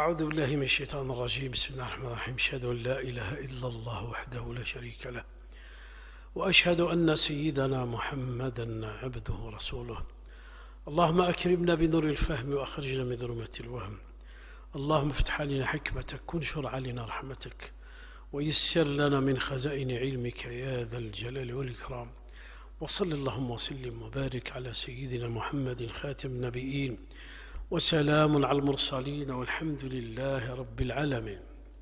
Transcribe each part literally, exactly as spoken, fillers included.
أعوذ بالله من الشيطان الرجيم. بسم الله الرحمن الرحيم. أشهد أن لا إله إلا الله وحده لا شريك له، وأشهد أن سيدنا محمدا عبده ورسوله. اللهم أكرمنا بنور الفهم وأخرجنا من ظلمات الوهم. اللهم افتح علينا حكمتك وانشر علينا رحمتك ويسر لنا من خزائن علمك يا ذا الجلال والإكرام. وصل اللهم وسلم وبارك على سيدنا محمد خاتم النبيين، وسلام على المرسلين، والحمد لله رب العالمين.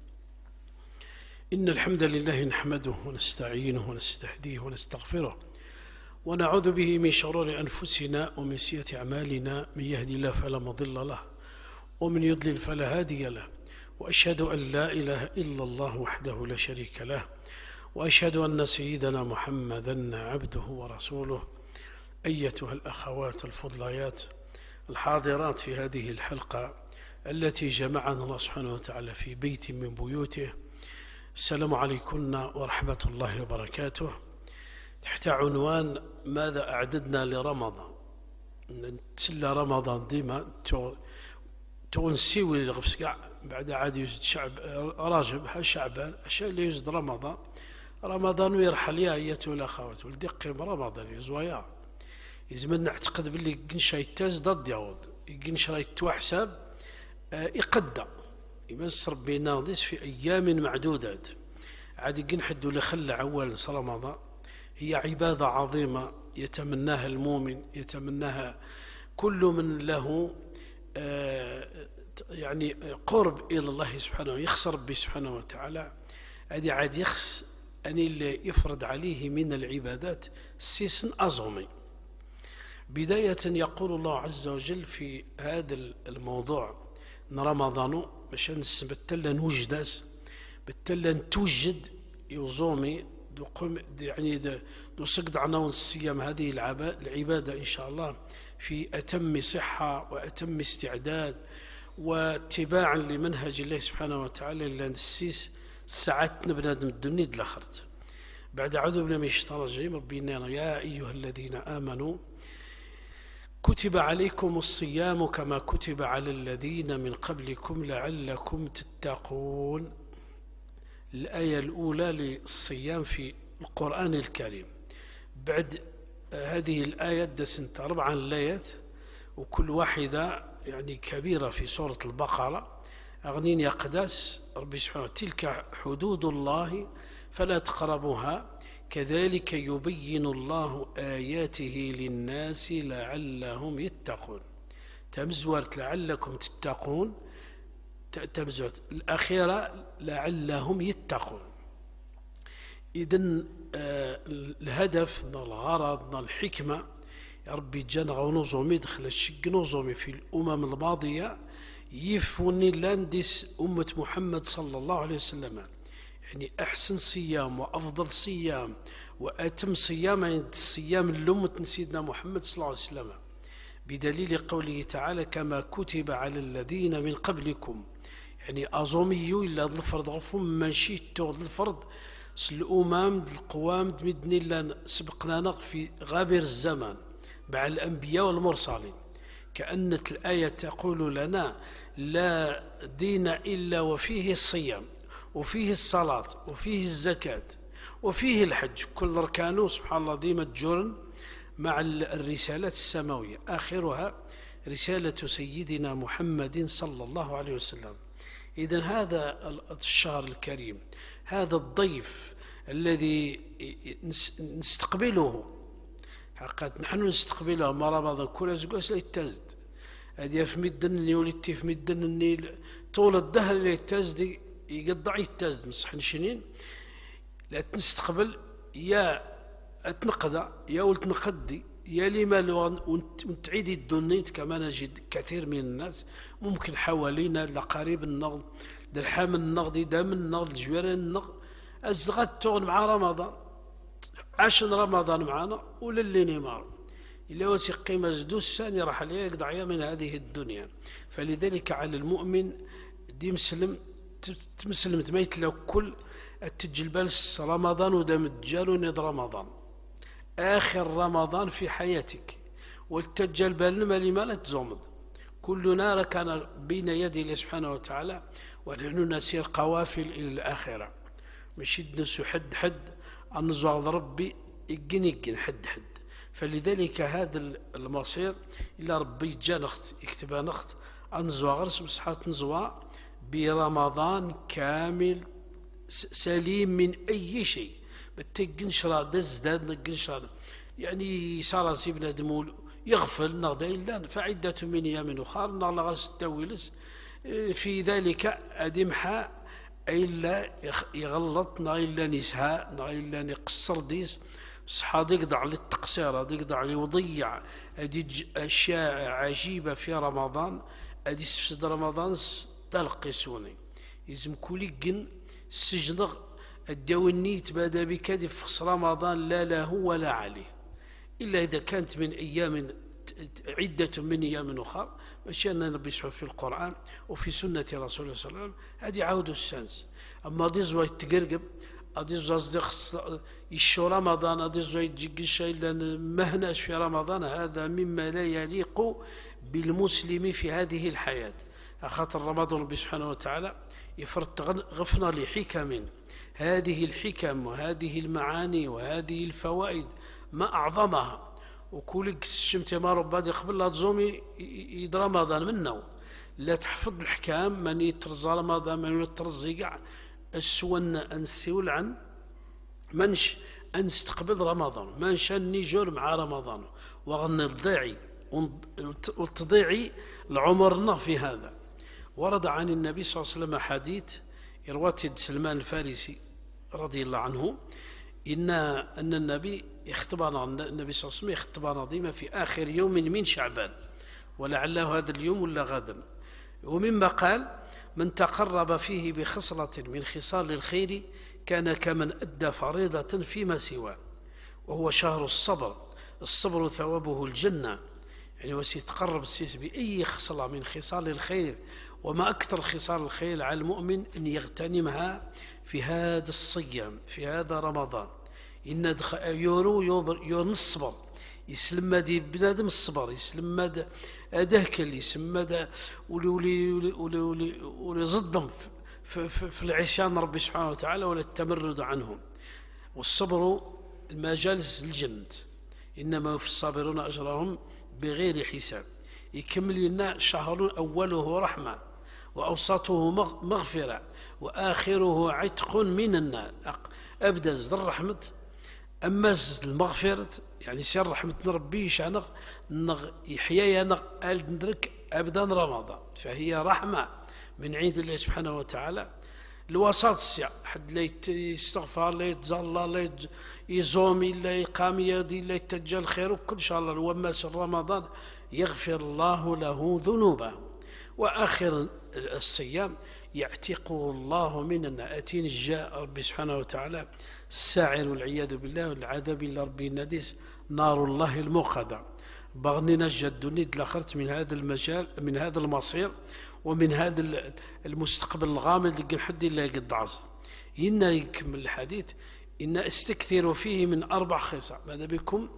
إن الحمد لله نحمده ونستعينه ونستهديه ونستغفره، ونعوذ به من شرور أنفسنا ومن سيئة أعمالنا. من يهدي الله فلا مضل له، ومن يضلل فلا هادي له. وأشهد أن لا إله إلا الله وحده لا شريك له، وأشهد أن سيدنا محمدا عبده ورسوله. أيتها الأخوات الفضليات الحاضرات في هذه الحلقة التي جمعنا الله سبحانه وتعالى في بيت من بيوته، السلام عليكم ورحمة الله وبركاته، تحت عنوان ماذا أعددنا لرمضان. نتسلى رمضان ديما تونسيوي الغفسقع بعد عاد يزد شعب راجب شعبان أشياء اللي يزد رمضان رمضان ويرحل يا أيتها الأخوات ولدقي رمضان يزويا يزمن نعتقد باللي قنشا يتاز ضد يعود قنشا يتوى حساب يقدى يمس ربي ناضيس في أيام معدودات. عاد قنحد ولا خلى عوال رمضان هي عبادة عظيمة يتمناها المؤمن، يتمناها كل من له يعني قرب إلى الله سبحانه، يخسر ربي سبحانه وتعالى. هذه عاد يخس أن اللي يفرض عليه من العبادات سيسن أزومي. بداية يقول الله عز وجل في هذا الموضوع أن رمضان باش بالتلا نوجداس بالتلا نتوجد يوزومي دو يعني دو سقد عناون الصيام هذه العبادة إن شاء الله في أتم صحة وأتم استعداد واتباعا لمنهج الله سبحانه وتعالى اللي نسيس ساعات بنادم الدنيا دلخرت. بعد أعوذ بالله من الشيطان الرجيم. ربنا يا أيها الذين آمنوا كتب عليكم الصيام كما كتب على الذين من قبلكم لعلكم تتقون. الآية الأولى للصيام في القرآن الكريم. بعد هذه الآية دسنت أربعا الآيات وكل واحدة يعني كبيرة في سورة البقرة. أغنين يا قداس ربي سبحانه تلك حدود الله فلا تقربوها كذلك يبين الله آياته للناس لعلهم يتقون. تمزورت لعلكم تتقون، تمزورت الأخيرة لعلهم يتقون. إذن آه الهدف الغرض الحكمة يا ربي جانا ونظمي دخل الشق نظمي في الأمم الماضية يفوني لاندس أمة محمد صلى الله عليه وسلم، يعني أحسن صيام وأفضل صيام وأتم صيام عند الصيام اللي سيدنا محمد صلى الله عليه وسلم، بدليل قوله تعالى كما كتب على الذين من قبلكم. يعني أظوميو إلا الفرد غفو ماشي تغض الفرد الأمم القوام مدني لنا سبقنا في غابر الزمان مع الأنبياء والمرسلين. كأنت الآية تقول لنا لا دين إلا وفيه الصيام وفيه الصلاة وفيه الزكاة وفيه الحج، كل ركانه سبحان الله ديما تجرن مع الرسالات السماوية، آخرها رسالة سيدنا محمد صلى الله عليه وسلم. إذن هذا الشهر الكريم، هذا الضيف الذي نستقبله حقا نحن نستقبله ما رمضان كل زقاس لا يتزد هذه في مدنني ولدتي في مدنني طول الدهر اللي يتزد يقطع يتزد نصح نشنين لا تنستقبل يا اتنقضى يا ولت نقدي يا لما ونتعيد الدنيا. كما نجد كثير من الناس ممكن حوالينا لقريب النغض درحام النغض دام النغض جويران النغض الزغات تغن مع رمضان عشان رمضان معنا ولا اللي نمار إلا وسي قيمة زدوس ثاني راح عليه يقضع من هذه الدنيا. فلذلك على المؤمن دي مسلم تمسلم تميت لو كل التجلبال رمضان ودام الدجال نض رمضان آخر رمضان في حياتك والتجلبال ما لما لا تزومض كلنا كان بين يدي الله سبحانه وتعالى، ونحن نسير قوافل إلى الآخرة. ماشي نسو حد حد أنزوغ ربي يقن يقن حد حد. فلذلك هذا المصير إلا ربي جا نخت يكتبها نخت أنزوغ رسم صحات نزوى برمضان كامل سليم من أي شيء. بتقنشرا دزداد نقنشرا يعني صار سي بنادم يغفل نغدا إلا فعدة من أيام أخرى نغلا التاويلس في ذلك أدمحا إلا يغلط نا إلا نسها نا إلا نقصر ديس صحا يقضع للتقصير يقضع ليضيع هذه أشياء عجيبة في رمضان. هذه في رمضان تلقي سوني يزم كل جن السجن الداوني تبادى بك في رمضان لا له ولا عليه إلا إذا كانت من أيام عدة من أيام أخرى. ماشي أن نبي في القرآن وفي سنة رسول الله صلى الله عليه وسلم هذه عود السنس. أما دي زواج تقرقب أدي زواج يشو رمضان أدي زواج تجيش إلا مهناش في رمضان، هذا مما لا يليق بالمسلم في هذه الحياة. أخاطر رمضان ربي سبحانه وتعالى يفرط غفنا لحكم، هذه الحكم وهذه المعاني وهذه الفوائد ما أعظمها. وكل الشمت ما ربادي قبل لا تزومي يد رمضان منه لا تحفظ الحكام من يترز رمضان من يترز يقع السون أنسيول عن منش أنستقبل رمضان منش النيجور مع رمضان وغن الضيعي والتضيعي لعمرنا في هذا. ورد عن النبي صلى الله عليه وسلم حديث رواه سلمان الفارسي رضي الله عنه إن أن النبي اختبر النبي صلى الله عليه وسلم اختبار عظيمة في آخر يوم من شعبان ولعله هذا اليوم ولا غدا. ومما قال من تقرب فيه بخصلة من خصال الخير كان كمن أدى فريضة فيما سواه، وهو شهر الصبر. الصبر ثوابه الجنة، يعني وسيتقرب السيس بأي خصلة من خصال الخير. وما أكثر خصال الخير على المؤمن أن يغتنمها في هذا الصيام في هذا رمضان. إن يورو يور الصبر يسلم دي بنادم الصبر يسلم هذا هذاك يسمى هذا ولي ولي ولي ولي ولي ضدهم في, في, في العصيان ربي سبحانه وتعالى ولا التمرد عنهم. والصبر المجالس الجنة، إنما في الصابرون أجرهم بغير حساب. يكمل لنا شهر أوله رحمة وأوسطه مغفرة وآخره عتق من النار. أبدا زد الرحمة أما زد المغفرة يعني سير رحمة ربي شانغ نغ يحيى نغ آل ندرك أبدا رمضان، فهي رحمة من عند الله سبحانه وتعالى. الوسط السيع حد لا يستغفر لا يتزلى لا يزومي لا يقام يدي لا يتجل الخير وكل شاء الله. وما سر رمضان يغفر الله له ذنوبه. وآخر الصيام يعتقه الله من النار. أتين جاء ربي سبحانه وتعالى الساعر والعياذ بالله والعذاب إلا ربي النديس نار الله الموقدة. بغني نجد ند لخرت من هذا المجال من هذا المصير ومن هذا المستقبل الغامض اللي حد لا يقد عصر. إن يكمل الحديث إن استكثروا فيه من أربع خصال. ماذا بكم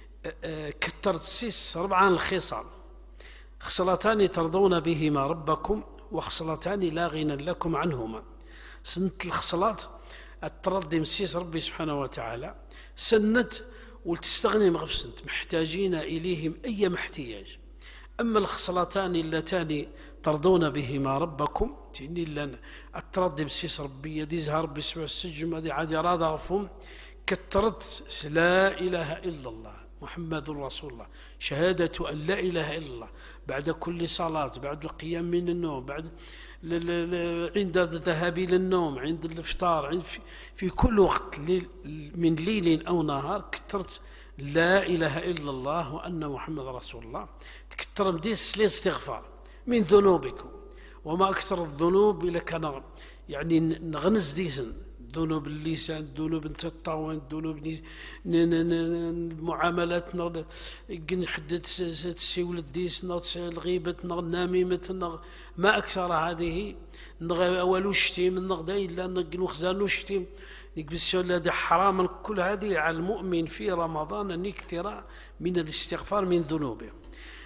كثرت سيس أربعة الخصال: خصلتان ترضون بهما ربكم وخصلتان لا غنى لكم عنهما. سنت الخصلات الترضي مسيس ربي سبحانه وتعالى سنت وتستغني مغفسنت محتاجين إليهم أي محتياج. أما الخصلتان اللتان ترضون بهما ربكم تيني لنا الترضي مسيس ربي يدي زهر بسبع السجم هذه عادي راضى غفهم كترت لا إله إلا الله محمد رسول الله، شهادة أن لا إله إلا الله بعد كل صلاة، بعد القيام من النوم، بعد عند الذهاب للنوم، عند الإفطار، عند في كل وقت من ليل أو نهار كترت لا إله إلا الله وأن محمد رسول الله. تكتر مديس الاستغفار من ذنوبكم. وما أكثر الذنوب إلا كان يعني نغنز ديسن ذنوب اللسان، ذنوب التطاوين، ذنوب المعاملات، نقن حدد تسيول الديس، الغيبة، النميمة، ما أكثر هذه. نغ أول شتيم النغدا إلا نقن وخزان شتيم نقبس هذا حرام. كل هذه على المؤمن في رمضان أن يكثر من الاستغفار من ذنوبه.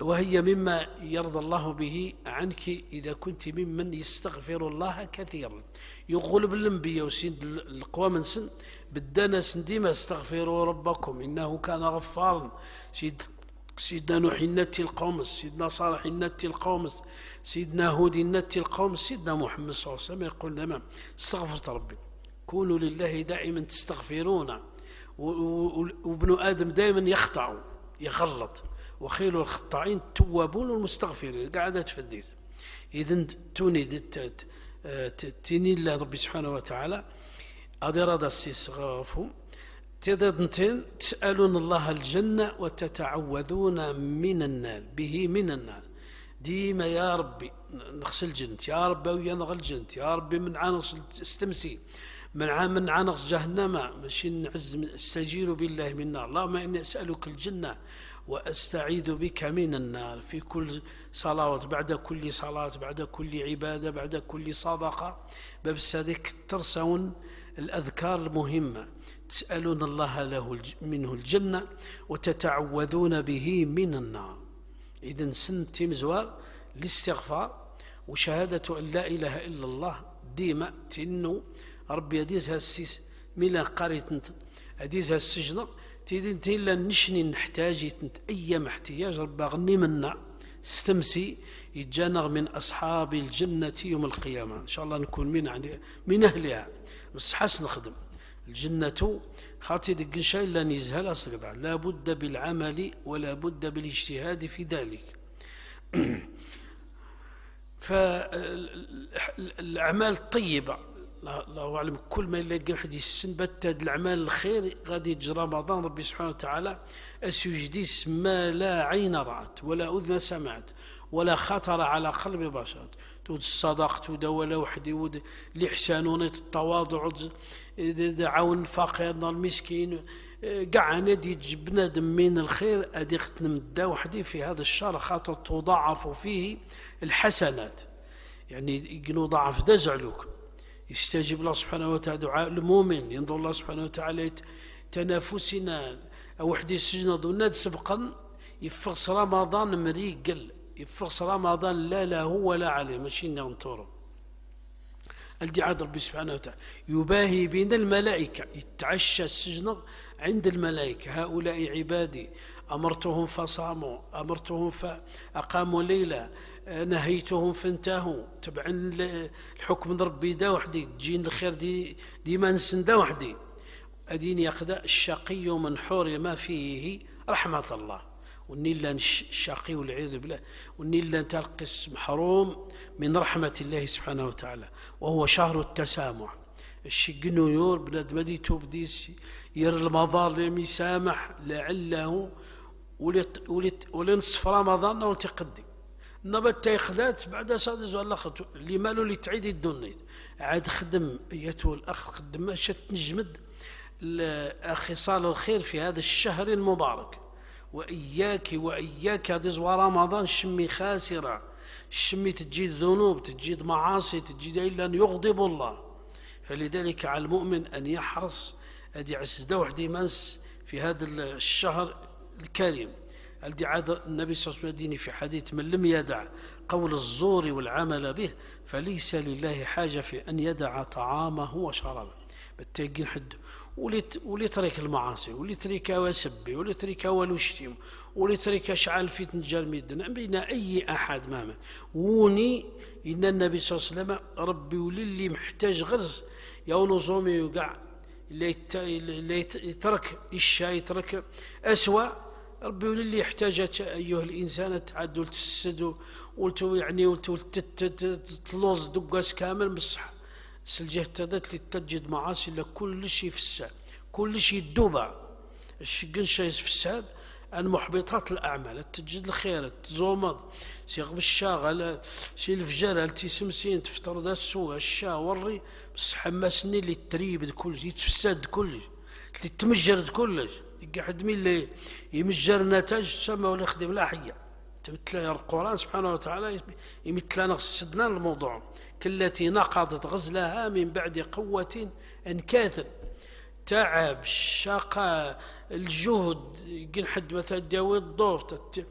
وهي مما يرضى الله به عنك إذا كنت ممن يستغفر الله كثيرا. يغلب الأنبياء وسيد القوام سن بالدنس ديما استغفروا ربكم إنه كان غفارا. سيد سيدنا نوح نتي القوم، سيدنا صالح نتي القوم، سيدنا هود نتي القوم، سيدنا محمد صلى الله عليه وسلم يقول لنا استغفرت ربي. كونوا لله دائما تستغفرون، وابن آدم دائما يخطأ يغلط، وخير الخطائين التوابون والمستغفرين. قاعدة تفديت إذن توني تيني الله ربي سبحانه وتعالى أدير هذا استغفارهم. تدنتين تسألون الله الجنة وتتعوذون من النار به من النار. ديما يا ربي نغسل الجنة، يا ربي وينغ الجنة، يا ربي من عنص استمسي من من عنص جهنم، ماشي نعز استجير بالله من النار. اللهم إني أسألك الجنة وأستعيذ بك من النار في كل صلوات، بعد كل صلاة، بعد كل عبادة، بعد كل صدقة. باب الصديق ترسون الأذكار المهمة، تسألون الله له منه الجنة وتتعوذون به من النار. إذن سنتي مزوار الاستغفار وشهادة أن لا إله إلا الله ديما تنو ربي يديزها السيس ملا قريت يديزها السجنة تيدين تيلا نشني نحتاج أي احتياج ربي غني منا استمسي يتجانغ من أصحاب الجنة يوم القيامة إن شاء الله نكون من يعني من أهلها. بس حسن نخدم الجنة خاطي دق شيء لا نزهل أصدقاء، لا بد بالعمل ولا بد بالاجتهاد في ذلك. فالأعمال الطيبة الله أعلم كل ما يلاقي واحد يسنبت الأعمال الخير غادي يجي رمضان ربي سبحانه وتعالى أسيجديس ما لا عين رأت ولا أذن سمعت ولا خطر على قلب بشر. تود الصدق تود ولا واحد يود الإحسان التواضع عون فقيرنا المسكين قاع ندي بنادم من الخير أدي ختم الدا وحدي في هذا الشهر خاطر تضاعف فيه الحسنات. يعني يقنو ضعف ذا زعلوك يستجيب الله سبحانه وتعالى دعاء المؤمن. ينظر الله سبحانه وتعالى تنافسنا أو وحدي السجن ظناد سبقا يفغص رمضان مريقل يفغص رمضان لا لا هو ولا عليه ماشي نغنطوره. الدعاء ربي سبحانه وتعالى يباهي بين الملائكة يتعشى السجن عند الملائكة هؤلاء عبادي أمرتهم فصاموا أمرتهم فأقاموا ليلة نهيتهم فانتهوا تبعا الحكم ربي دا وحدي تجين الخير دي ديما نسن دا وحدي. أدين يقدأ الشقي من حرم فيه رحمة الله والنيل الشقي والعياذ بالله والنيل تلقس محروم من رحمة الله سبحانه وتعالى. وهو شهر التسامح الشق نيور بلاد مديتو بديس ير المظالم يسامح لعله ولت ولت ولنصف رمضان ولتقدي نبت تيخدات بعد سادس ولا خط اللي مالو اللي تعيد الدنيا عاد خدم ايته الاخ خدم شت نجمد خصال الخير في هذا الشهر المبارك. واياك واياك هذا زوار رمضان شمي خاسره شمي تجيد ذنوب تجيد معاصي تجيد الا ان يغضب الله. فلذلك على المؤمن ان يحرص ادي عسس دا وحدي مانس في هذا الشهر الكريم. الدعاء النبي صلى الله عليه وسلم في حديث من لم يدع قول الزور والعمل به فليس لله حاجة في أن يدع طعامه وشرابه. بالتاقين حد وليترك المعاصي وليترك وسبي وليترك ولشتم وليترك شعال فتن جرميدنا بين أي أحد ماما وني إن النبي صلى الله عليه وسلم ربي وللي محتاج غرز يوم نظومي يقع اللي يترك الشاي يترك أسوأ ربي وللي يحتاج أيها الإنسان تعدل تسد ولتو يعني ولتو تلوز دقاس كامل بصح سلجه تدت لتجد معاصي لكل شيء في الساد كل شيء الدوبع الشقن شيء في الساد المحبطات الأعمال تجد الخير تزومض سيغ بالشاغل سي الفجر تيسمسين تفتر ذات سوء الشا وري بس حماسني اللي تريب كل شيء يتفسد كل شيء اللي تمجر كل شيء يقعد مين اللي يمجر نتاج تسمى ولا يخدم لا حية تمثل القرآن سبحانه وتعالى يمثل نقصدنا الموضوع كالتي نقضت غزلها من بعد قوة أنكاثا تعب الشقاء الجهد يمكن حد مثلا داوي الضوف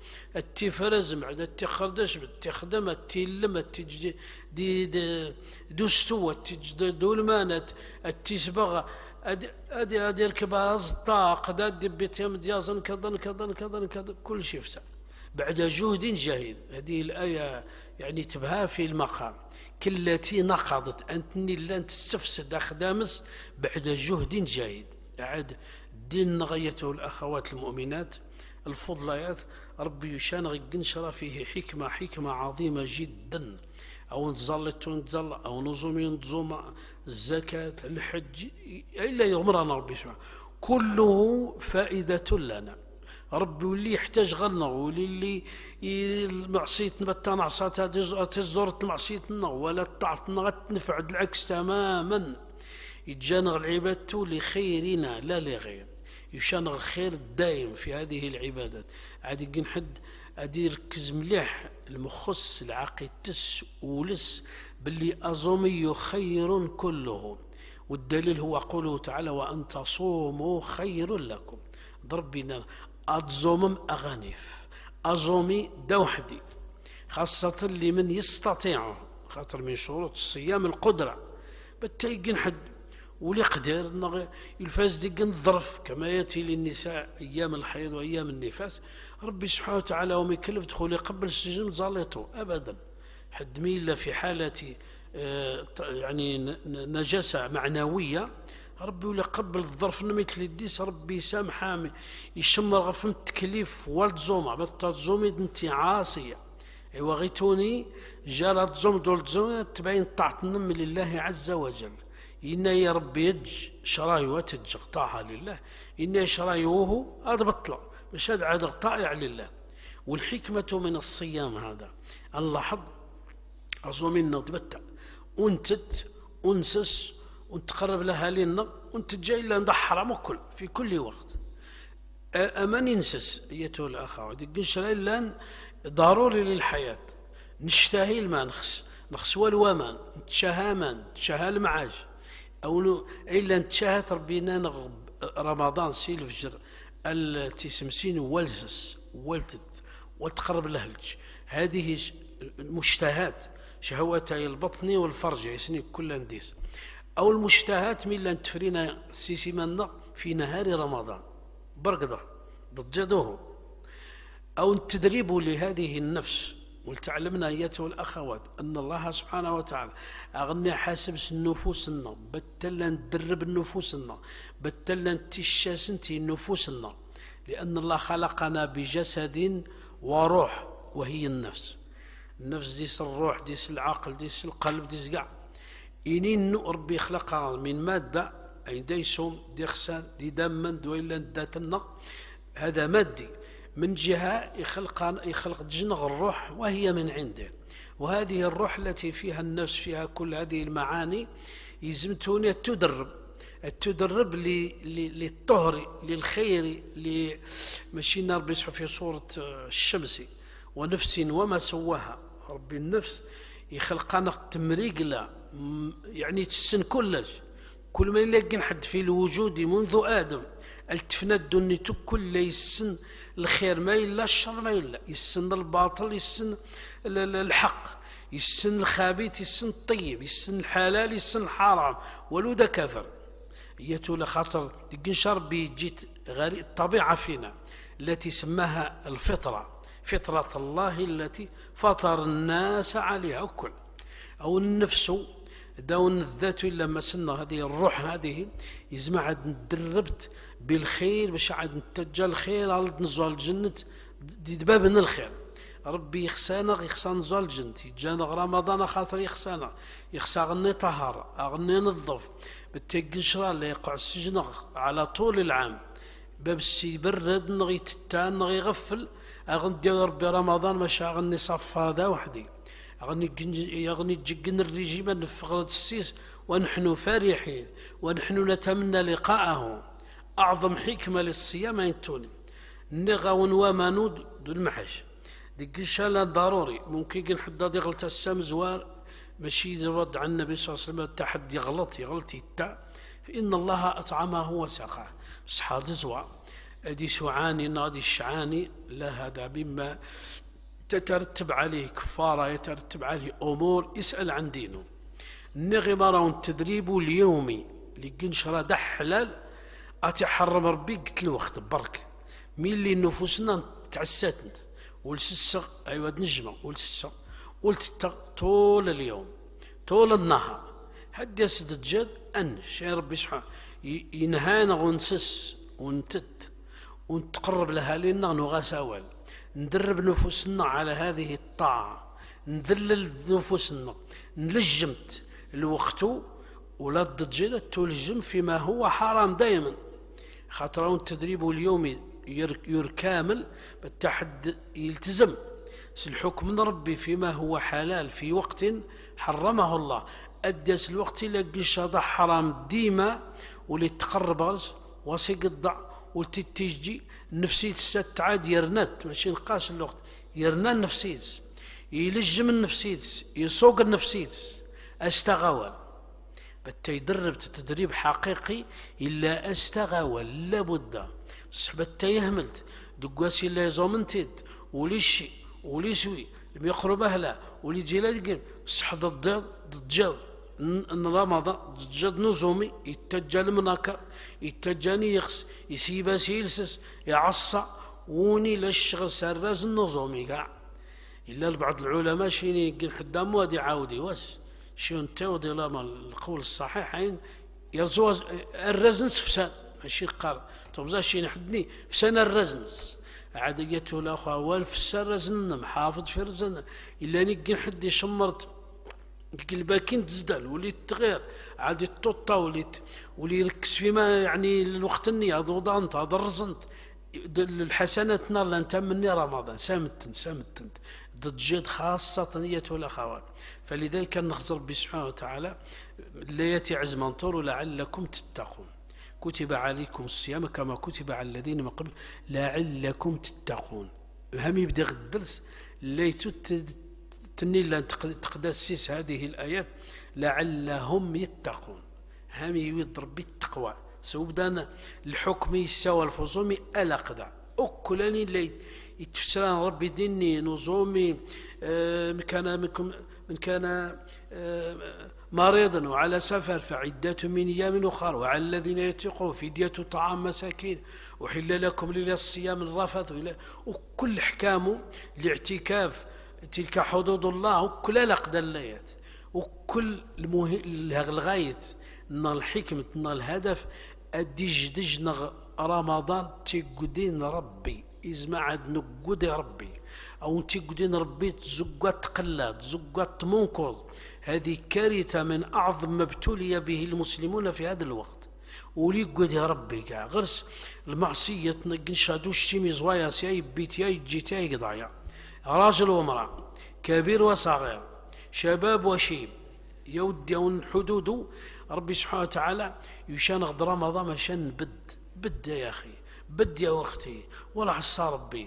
التفرز بعد التخردش التخدم التلم التجدي دي دوستو التجدولمانت التسبغ ادي ادي ادي ركبها طاق داد بيتهم ديازن كذا كذا كذا كذا كل شيء فسع بعد جهد جاهد. هذه الآية يعني تبها في المقام كالتي نقضت أنتني لن تستفسد أخدامس بعد جهد جاهد. عاد دين غايته الأخوات المؤمنات الفضليات ربي يشان قنشر فيه حكمة حكمة عظيمة جدا. أو نتظلت ونتظل أو نظم ينظم الزكاة الحج إلا يغمرنا ربي سبحانه كله فائدة لنا. ربي واللي يحتاج غلنا واللي المعصيتنا بتنعصات تزورت معصيتنا ولا طاعتنا غتنفع العكس تماما. يتجانغ العبادة لخيرنا لا لغير. يشانغ الخير الدائم في هذه العبادات. عاد يمكن حد أدي يركز مليح المخص العقيدتس ولس باللي أظمي خير كله. والدليل هو قوله تعالى وأن تصوموا خير لكم. ضربنا أتزومم أغانيف أزومي دوحدي خاصة لمن يستطيعه خاطر من شروط الصيام القدرة بالتيقن حد ولي قدر يلفاز ديقن الظرف كما يأتي للنساء أيام الحيض وأيام النفاس. ربي سبحانه وتعالى وما يكلف دخولي قبل السجن زالته أبدا حد ميلا في حالة يعني نجاسة معنوية ربي ولا قبل الظرف مثل الديس ربي يسامحها يشمر غفم التكليف والد زوما بتزومي انت عاصيه ايوا غيتوني جالت زوم دول زوم تبين طاعت النم لله عز وجل. إن يا ربي يج شراي وتج قطاعها لله إن شراي وهو هذا بطلع مش هذا عاد قطاع لله. والحكمة من الصيام هذا نلاحظ أزومنا تبتع أنتت أنسس ونتقرب لها لنا وانت جاي لنا ندح حرام وكل في كل وقت. أما ننسس أيتها الأخوات قنش لان ضروري للحياة نشتهي الماء نخس نخس والومان نتشهى مان نتشهى المعاج أو إلا نتشهى ربينا نغب رمضان سيل فجر التي سمسين والسس والتت وتقرب لهلج. هذه المشتهات شهوتي البطن والفرج يسني كل نديس أو المشتهات من لن تفرينا سيسي منا في نهار رمضان برقدة ضجدوه أو التدريب لهذه النفس. ولتعلمنا أيتها الأخوات أن الله سبحانه وتعالى أغني حاسب نفوسنا بتلا ندرب نفوسنا بتلا تشاسنتي نفوسنا لأن الله خلقنا بجسد وروح وهي النفس. النفس ديس الروح ديس العقل ديس القلب ديس قاع إنين ربي خلقها من مادة أي ديسوم ديخسان دي دما دويلا داتنا هذا مادي من جهة يخلق يخلق جنغ الروح وهي من عنده. وهذه الروح التي فيها النفس فيها كل هذه المعاني يزمتوني تدرب التدرب للطهر للخير لمشينا ربي في صورة الشمس ونفس وما سواها. ربي النفس يخلقنا تمريق لا يعني تسن كلش كل ما يلاقي حد في الوجود منذ آدم التفنا الدنيا كل يسن الخير ما إلا الشر ما إلا يسن الباطل يسن الحق يسن الخبيث يسن الطيب يسن الحلال يسن الحرام ولو كفر. يتو لخاطر لقنشر بيجيت غير الطبيعة فينا التي سماها الفطرة فطرة الله التي فطر الناس عليها كل أو النفس داون الذات إلا ما سنة هذه الروح هذه يزمع عاد ندربت بالخير باش عاد نتجه الخير على نزول الجنة دي دبابنا الخير. ربي يخسانا يخسان نزول الجنة يجانا رمضان خاطر يخسانا يخسا غني طهارة أغني نظف بالتقنشرة اللي يقع السجن على طول العام باب السي برد نغي تتان نغي يغفل أغني ربي رمضان مش أغني صف هذا وحدي أغني يغني تجقن الرجيم نفغرد السيس ونحن فرحين ونحن نتمنى لقاءه. أعظم حكمة للصيام ينتوني نغا ونواما نود دو المحش ديك إن ضروري ممكن يقن حد يغلط السام زوار ماشي يرد عن النبي صلى الله عليه وسلم التحدي يغلط يغلط يتا فإن الله أطعمه وسقاه. بصح هذا زوا أدي سعاني نادي الشعاني لا هذا بما تترتب عليه كفارة، يترتب عليه أمور. اسأل عن دينه. النغمة التدريب اليومي لقنشرة ده حلال أتحرم ربي قلت الوقت برك مين اللي نفوسنا تعساتنا ولسسة أيوة نجمة ولسسة قلت طول اليوم طول النهار هدي سد جد أن شيء ربي سبحانه ينهانا ونسس ونتت ونتقرب لها لنا نغساول ندرب نفوسنا على هذه الطاعة، نذلل نفوسنا، نلجمت الوقت ولا تجد تلجم فيما هو حرام دائما. خاطر التدريب اليومي يركامل بالتحد يلتزم الحكم من ربي فيما هو حلال في وقت حرمه الله. أدس الوقت اللي قشة حرام ديما واللي تقرب غرز وسيقضع والتتجي نفسيت الست عاد يرنت ماشي نقاس الوقت يرنا النفسيت يلجم النفسيت يسوق النفسيت استغاول بتا يدرب تدريب حقيقي إلا استغاول لابد صحبت يهملت دقاسي لا يزومنتيت وليش وليسوي لم يقرب أهلا ولي جيلاد صح ضد ضد ان رمضان جد نزومي يتجل مناكا يتجاني يخس يسيبا سيلسس يعصى وني للشغل سراز النظومي كاع الا بعض العلماء شيني يقول حدام وادي عاودي واش شون تاودي لما القول الصحيحين يرزو الرزنس فساد ماشي قال توبزا شي نحدني فسان الرزنس عاديته الاخوه والفسان رزن محافظ في رزن الا نقل حد شمرت الباكين تزدال وليت تغير عاد الطوطه وليت ولي يركز فيما يعني الوقت النية ضوضانت هذا الرزنت الحسنات نار لان تمني رمضان سامتن سامتن ضد جد خاصة نية الأخوات. فلذلك كان نخزر ربي سبحانه وتعالى لا يأتي عزم انطر لعلكم تتقون كتب عليكم الصيام كما كتب على الذين من قبل لعلكم تتقون. هم يبدأ الدرس ليتو تني لان تقدسيس هذه الآيات لعلهم يتقون هم يضرب بالتقوى سوبدان الحكم يسوى الفصومي ألا قدع أكلني اللي يتفسران ربي ديني نظومي آه من كان منكم من كان آه مريضا وعلى سفر فعدة من أيام أخرى وعلى الذين يتقون فدية طعام مساكين وحل لكم ليلة الصيام الرفث وكل أحكامه الاعتكاف تلك حدود الله وكل لقد الليات وكل الغاية ان الحكمة ان الهدف اديج دجنا رمضان تيقدين ربي إذ ما عاد نقود ربي او تيقدين ربي تزقات تقلاد زقات منقض. هذه كارثة من اعظم ما ابتلي به المسلمون في هذا الوقت. ولي قد يا ربي كاع غرس المعصية نشادو الشيمي زوايا سياي بيتياي جيتاي قضايا راجل وامرأة كبير وصغير شباب وشيب يودي أون حدوده ربي سبحانه وتعالى يشان غد رمضان مشان بد بد يا أخي بد يا أختي ولا عصى ربي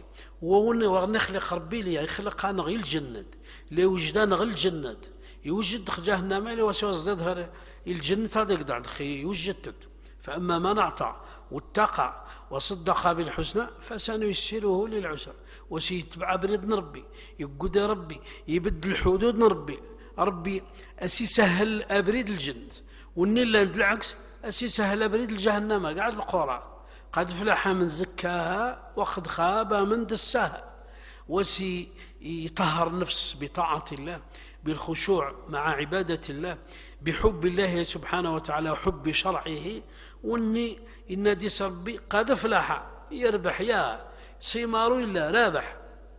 ونخلق ربي لي يخلق أنا غير الجنة لي وجدان غير الجنة يوجد جهنم لي وسوس ضدها الجنة هذا يقدر خي يوجد. فأما من أعطى واتقى وصدق بالحسنى فسنيسره للعسر وسيتبع بريد ربي يقود ربي يبدل حدود ربي ربي أسي سهل أبريد الجنة والنيل بالعكس أسي سهل أبريد الجهنم قاعد القرى قد فلح من زكاها وقد خاب من دساها. وسي يطهر نفس بطاعة الله بالخشوع مع عبادة الله بحب الله سبحانه وتعالى وحب شرعه واني إن ديس ربي قد فلح يربح يا سيمارو إلا رابح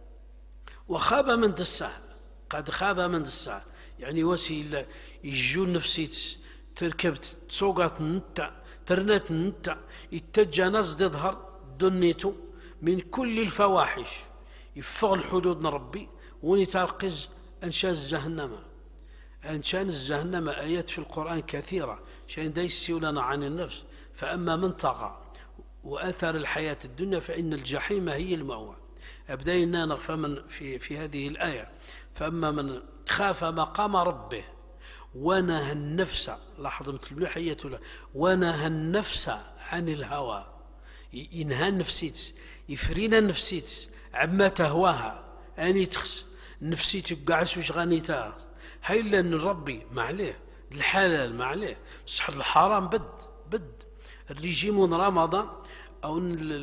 وخاب من دساه قد خاب من دساه يعني وسي إلا يجون نفسيت تركبت تسوقات نتا ترنت نتا يتجى نصد يظهر دنيته من كل الفواحش يفغل حدود ربي ونتركز أنشاز جهنم أنشان الجهنم آيات في القرآن كثيرة شان دايسي لنا عن النفس. فأما من طغى وأثر الحياة الدنيا فإن الجحيم هي المأوى. أبدأنا نغفى من في, في هذه الآية. فأما من خاف مقام ربه ونهى النفس، لاحظ مثل مليحية له، ونهى النفس عن الهوى، ينهى نفسيت، يفرينا نفسيت عما تهواها، اني تخس نفسيتك قاعس وش غنيتها، هاي لأن ربي ما عليه، الحلال ما عليه، صح الحرام بد بد. الريجيم رمضان أو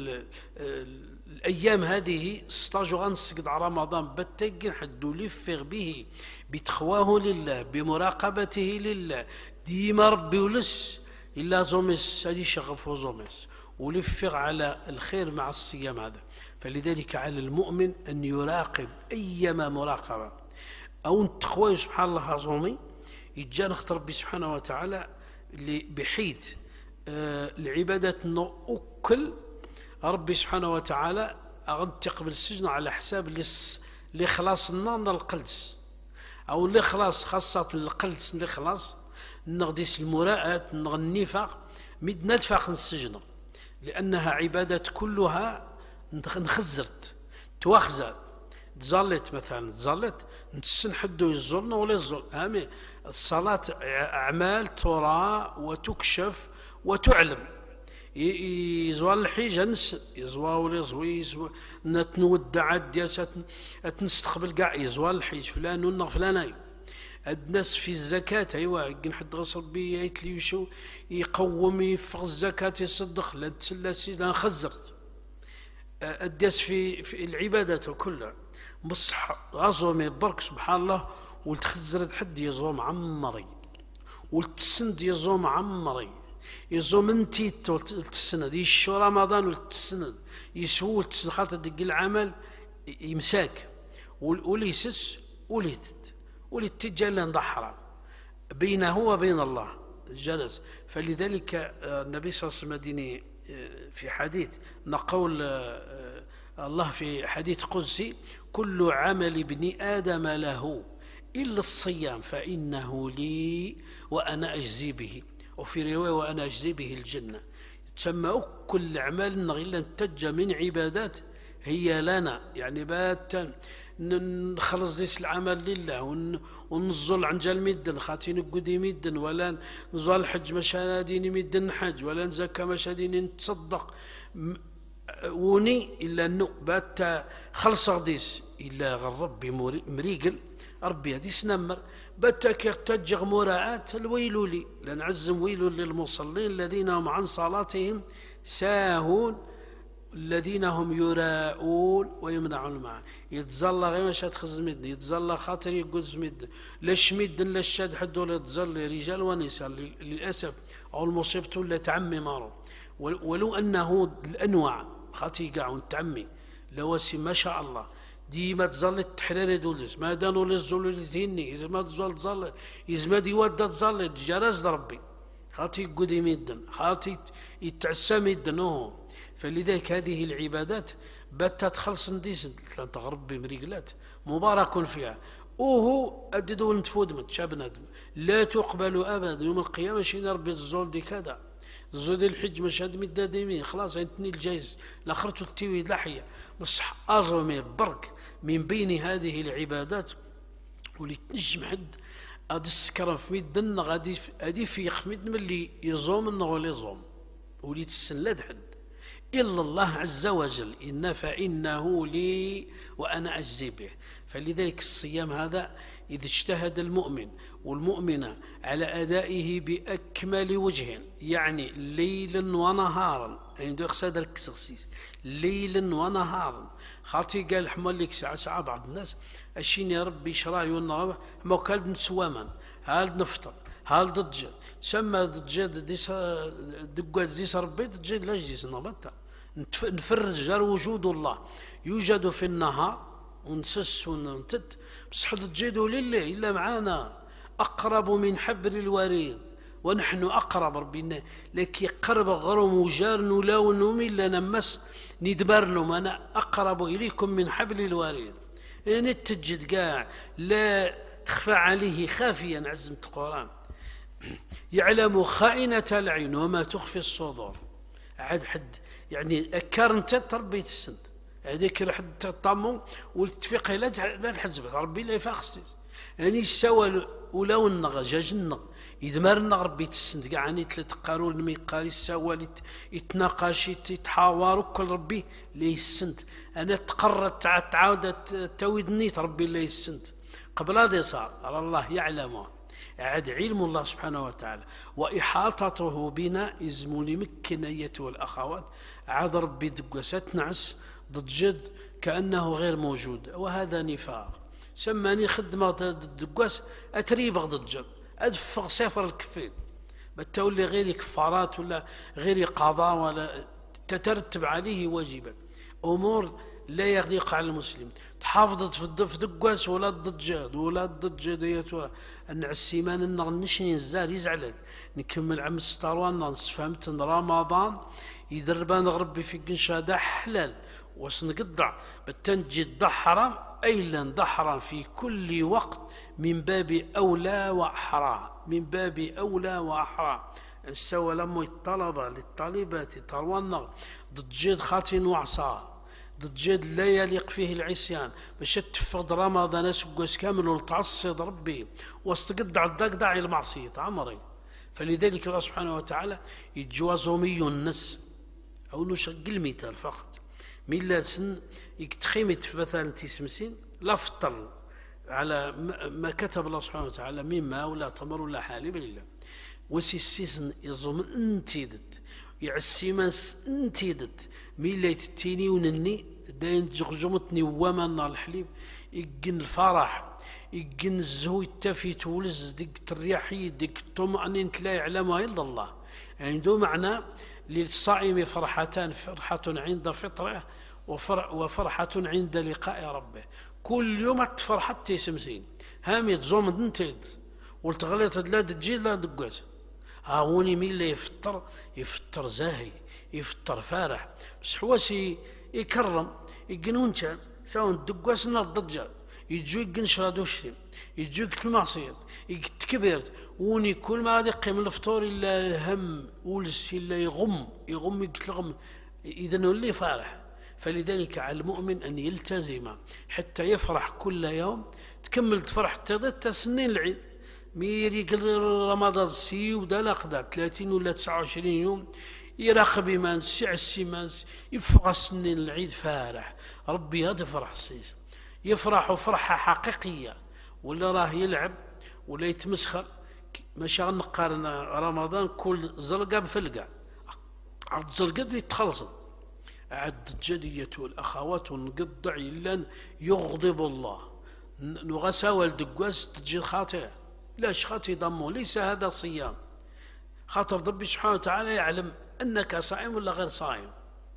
الأيام هذه ستاجو غنسقد على رمضان بتقن حدو يلفغ به بتخواه لله بمراقبته لله ديما ربي ولس إلا زومس هذه شغفه زومس ولفغ على الخير مع الصيام هذا. فلذلك على المؤمن أن يراقب أيما مراقبة أو تخواه سبحان الله زومي يتجان اخت ربي سبحانه وتعالى بحيث آه العبادة أنه أكل ربي سبحانه وتعالى أغن تقبل السجن على حساب اللي خلاص النار القلس أو اللي خلاص خاصة القلس اللي خلاص نغديس المراءة نغ النفاق مد ندفق السجن لأنها عبادات كلها نخزرت توخزر تزلت مثلا تزلت نتسن حدو يزورنا ولا يزور هامي الصلاة أعمال ترى وتكشف وتعلم يزوى الحيجة نس يزوى ولا يزوى يزوى نتنودع عدي نستقبل كاع يزوى الحيج فلان ونغ فلان الناس في الزكاة أيوا كن حد غصر بي يتلي وشو يقوم يفغ الزكاة يصدق لا تسلسي لا خزرت الداس في في العبادات كلها بصح غازومي برك سبحان الله ولتخزرت حد يزوم عمري ولتسند يزوم عمري يزوم انتي تسند يشو رمضان ولتسند يسهول تسند خاطر دق العمل يمساك وليسس وليتت ولتجلى نضحرا بينه وبين الله جلس. فلذلك النبي صلى الله عليه وسلم ديني في حديث نقول الله في حديث قدسي كل عمل ابن آدم له إلا الصيام فإنه لي وأنا أجزي به، وفي رواية وأنا أجزي به الجنة. تسمى كل أعمال غير نتج من عبادات هي لنا، يعني بات نخلص ديس العمل لله وننزل عن جال مدن خاتين قدي مدن ولا نزل الحج مشادين مدن حج ولا نزكى مشادين نتصدق وني إلا أنه بات خلص غديس إلا غير ربي مريقل ربي هديس نمر بات كيرتجغ مراعاة الويل لي لأن عزم ويل للمصلين الذين هم عن صلاتهم ساهون الذين هم يراءون ويمنعون معه. يتزلى غير مش هتخز مدن يتزلى خاطر يقز مدن لاش مدن لاش شاد حد ولا يتزلى رجال ونساء للأسف أو المصيبة ولا تعمي مارو ولو أنه الأنواع خاطي قاع تعمي لواسي ما شاء الله ديما تزل التحرير دولس ما دانوا للزول ثيني إذا ما تزل تزل إذا ما دي ود تزل جرز ربي خاطي قدي مدن خاطي يتعسى مدن. فلذلك هذه العبادات باتت خلص نديس تغرب بمريقلات مبارك فيها وهو أددوا نتفودمت شاب نادم لا تقبل أبدا يوم القيامة شين ربي الزول دي كذا الزول الحج مشهد مدادمين خلاص انتني الجايز لاخرتو التيويد لحية بصح أعظم برك من بين هذه العبادات واللي تنجم حد غادي السكران في ميدن غادي غادي يفيق في ميدن ملي يزوم انه ولا يزوم ولي تسلد حد إلا الله عز وجل إن فإنه لي وأنا أجزي به. فلذلك الصيام هذا إذا اجتهد المؤمن والمؤمنة على أدائه بأكمل وجه يعني ليلا ونهارا عنده يقصد الكسرسيس ليلا ونهارا خاطي قال حمال لك ساعة ساعة بعض الناس أشين يا ربي شراي والنغابة ما كالد نسواما هالد نفطر هالد ضجل سمى ضجل ديس دقات ديس ربي ضجل لاش ديس نبتا نفرج جار وجود الله يوجد في النهار ونسس ونمتد بصح ضجيدو لله إلا معانا أقرب من حبل الوريد ونحن أقرب ربنا لكي قرب غرم وجار نلاو نومي إلا نمس ندبر لهم أنا أقرب إليكم من حبل الوريد يعني تجد قاع لا تخفى عليه خافيا عزمت القرآن يعلم خائنة العين وما تخفي الصدور عاد حد يعني أكار انت تربيت السند هذيك راح تطمو والتفيق لا لا تحزب ربي لا يفخس يعني سوى ولو النغ جاج النغ يدمر النغ ربي تسند كاع يعني ثلاث قارون مي قال يسوى يتناقش يتحاور كل ربي لي السند انا تقررت تعاود تويد النيت ربي لي السند قبل هذا صار الله يعلمه عاد علم الله سبحانه وتعالى وإحاطته بنا إزم لمكن أيتها الأخوات عاد ربي دقوسات نعس ضد جد كأنه غير موجود وهذا نفاق سماني خدمة دقوس أتريب ضد جد أدفق صفر الكفين بتولي غير كفارات ولا غير قضاء ولا تترتب عليه واجبا أمور لا يغلق على المسلم تحافظت في دقاس ولا ضد ولا ضد جديتها ان السيمان النغنشني الزار يزعل نكمل عام ستاروان نصفهمت رمضان يدربان غربي في قنشاده حلال وسنقطع بالتنجي الضح حرام اي لن حرام في كل وقت من باب اولى واحرى من باب اولى واحرى نسوى لما الطلبه للطالبات تروان ضد جد خاطين وعصا ضد جد لا يليق فيه العصيان باش تفقد رمضان سكوس كامل وتعصد ربي واستقدع الدقدع المعصية عمري فلذلك الله سبحانه وتعالى يتجوازومي الناس او نشق المثال فقط من لا سن يكتخيمت مثلا تسمسين لا فطر على ما كتب الله سبحانه وتعالى مما ولا تمر ولا حالب لله وسي السيسن يظن انتيدت يعسيماس انتيدت ميلا تتيني ونني داين جغجمتني وما نار الحليب يقن الفرح يقن الزهو التافي تولز ديك الرياحي ديك الطمأنينة لا يعلمها إلا الله عنده معنى للصائم فرحتان فرحة عند فطره وفرحة عند لقاء ربه كل يوم تفرح تيسمسين هامي تزوم دنتيد والتغليط لا تجي لا دقاس هاوني ميلا يفطر يفطر زاهي يفطر فارح بس حواسي يكرم يقنون شام سواء دقاس النار ضجال يجو يقن شرادوشي يجو يقتل المعصية يتكبرت وني كل ما غادي يقيم الفطور الا الهم ولس الا يغم يغم يقتل غم اذا نولي فارح فلذلك على المؤمن ان يلتزم حتى يفرح كل يوم تكمل تفرح حتى سنين العيد ميري رمضان سي ودا لا قدر ثلاثين ولا تسعة وعشرين يوم يراقب ما نسع السيمانس يفرح سنين العيد فارح ربي هذا فرح سيس يفرح فرحة حقيقية ولا راه يلعب ولا يتمسخر ماشي غنقارن رمضان كل زرقاء بفلقة عاد زرقاء اللي تخلص عد الجدية والأخوات ونقطع إلا يغضب الله نغساوى الدقاس تجي خاطئة لاش خاطئ ضمه ليس هذا صيام خاطر ربي سبحانه وتعالى يعلم أنك صائم ولا غير صائم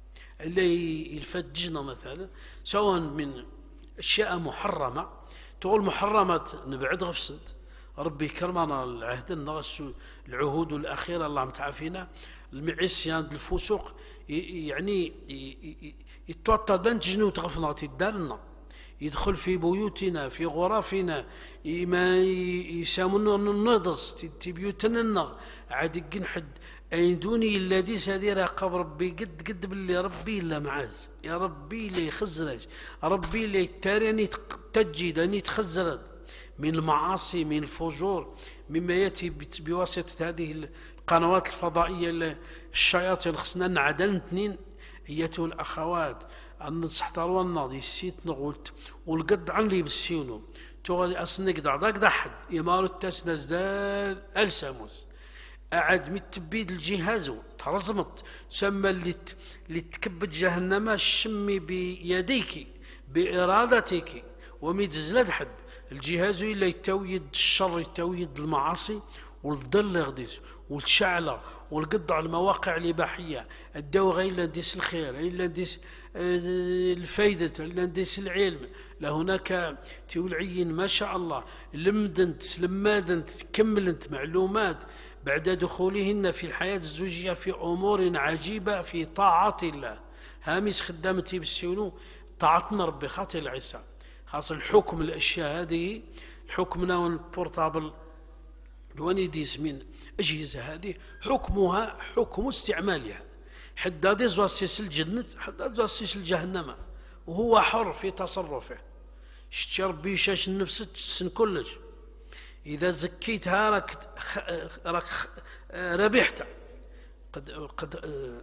اللي يفجنا مثلا سواء من أشياء محرمة تقول محرمة نبعد غفسد ربي كرمنا العهد النغس العهود الأخيرة الله متعافينا العصيان الفسوق يعني يتوطى دنجنو تغفنا تدارنا يدخل في بيوتنا في غرفنا ما يسامونا النضس تي بيوتنا عاد يقنحد أين دوني الذي سادير قبر ربي قد قد باللي ربي إلا معاز يا ربي اللي يخزرج ربي اللي يتاريني تجد أني تخزرج من المعاصي من الفجور مما يأتي بواسطة هذه القنوات الفضائية الشياطين خصنا نعدل اثنين أيتها الأخوات أن نصحتروا الناضي السيت نغولت والقد عن لي بالسيونو تغادي أصلا قدع ذاك دحد يمارو التاسنا زدال ألساموس أعد متبيد الجهاز ترزمت تسمى اللي اللي تكبد جهنم الشمي بيديك بإرادتك وميتزلد حد الجهاز إلا يتويد الشر يتويد المعاصي والظل يغديس والشعلة والقطع المواقع الإباحية الدواء غير إلا نديس الخير إلا نديس الفايدة إلا نديس العلم لهناك تولعين ما شاء الله لمدنت لمادنت تكملنت معلومات بعد دخولهن في الحياة الزوجية في أمور عجيبة في طاعة الله هامس خدامتي بالسيونو طاعتنا ربي خاطر العيسى خاطر الحكم الأشياء هذه الحكمنا والبورتابل الوانيديس من أجهزة هذه حكمها حكم استعمالها حد هذا زواسيس الجنة حد هذا زواسيس الجهنم وهو حر في تصرفه شتي ربي شاش النفس تسن كلش. إذا زكيتها راك راك ربحت، قد قد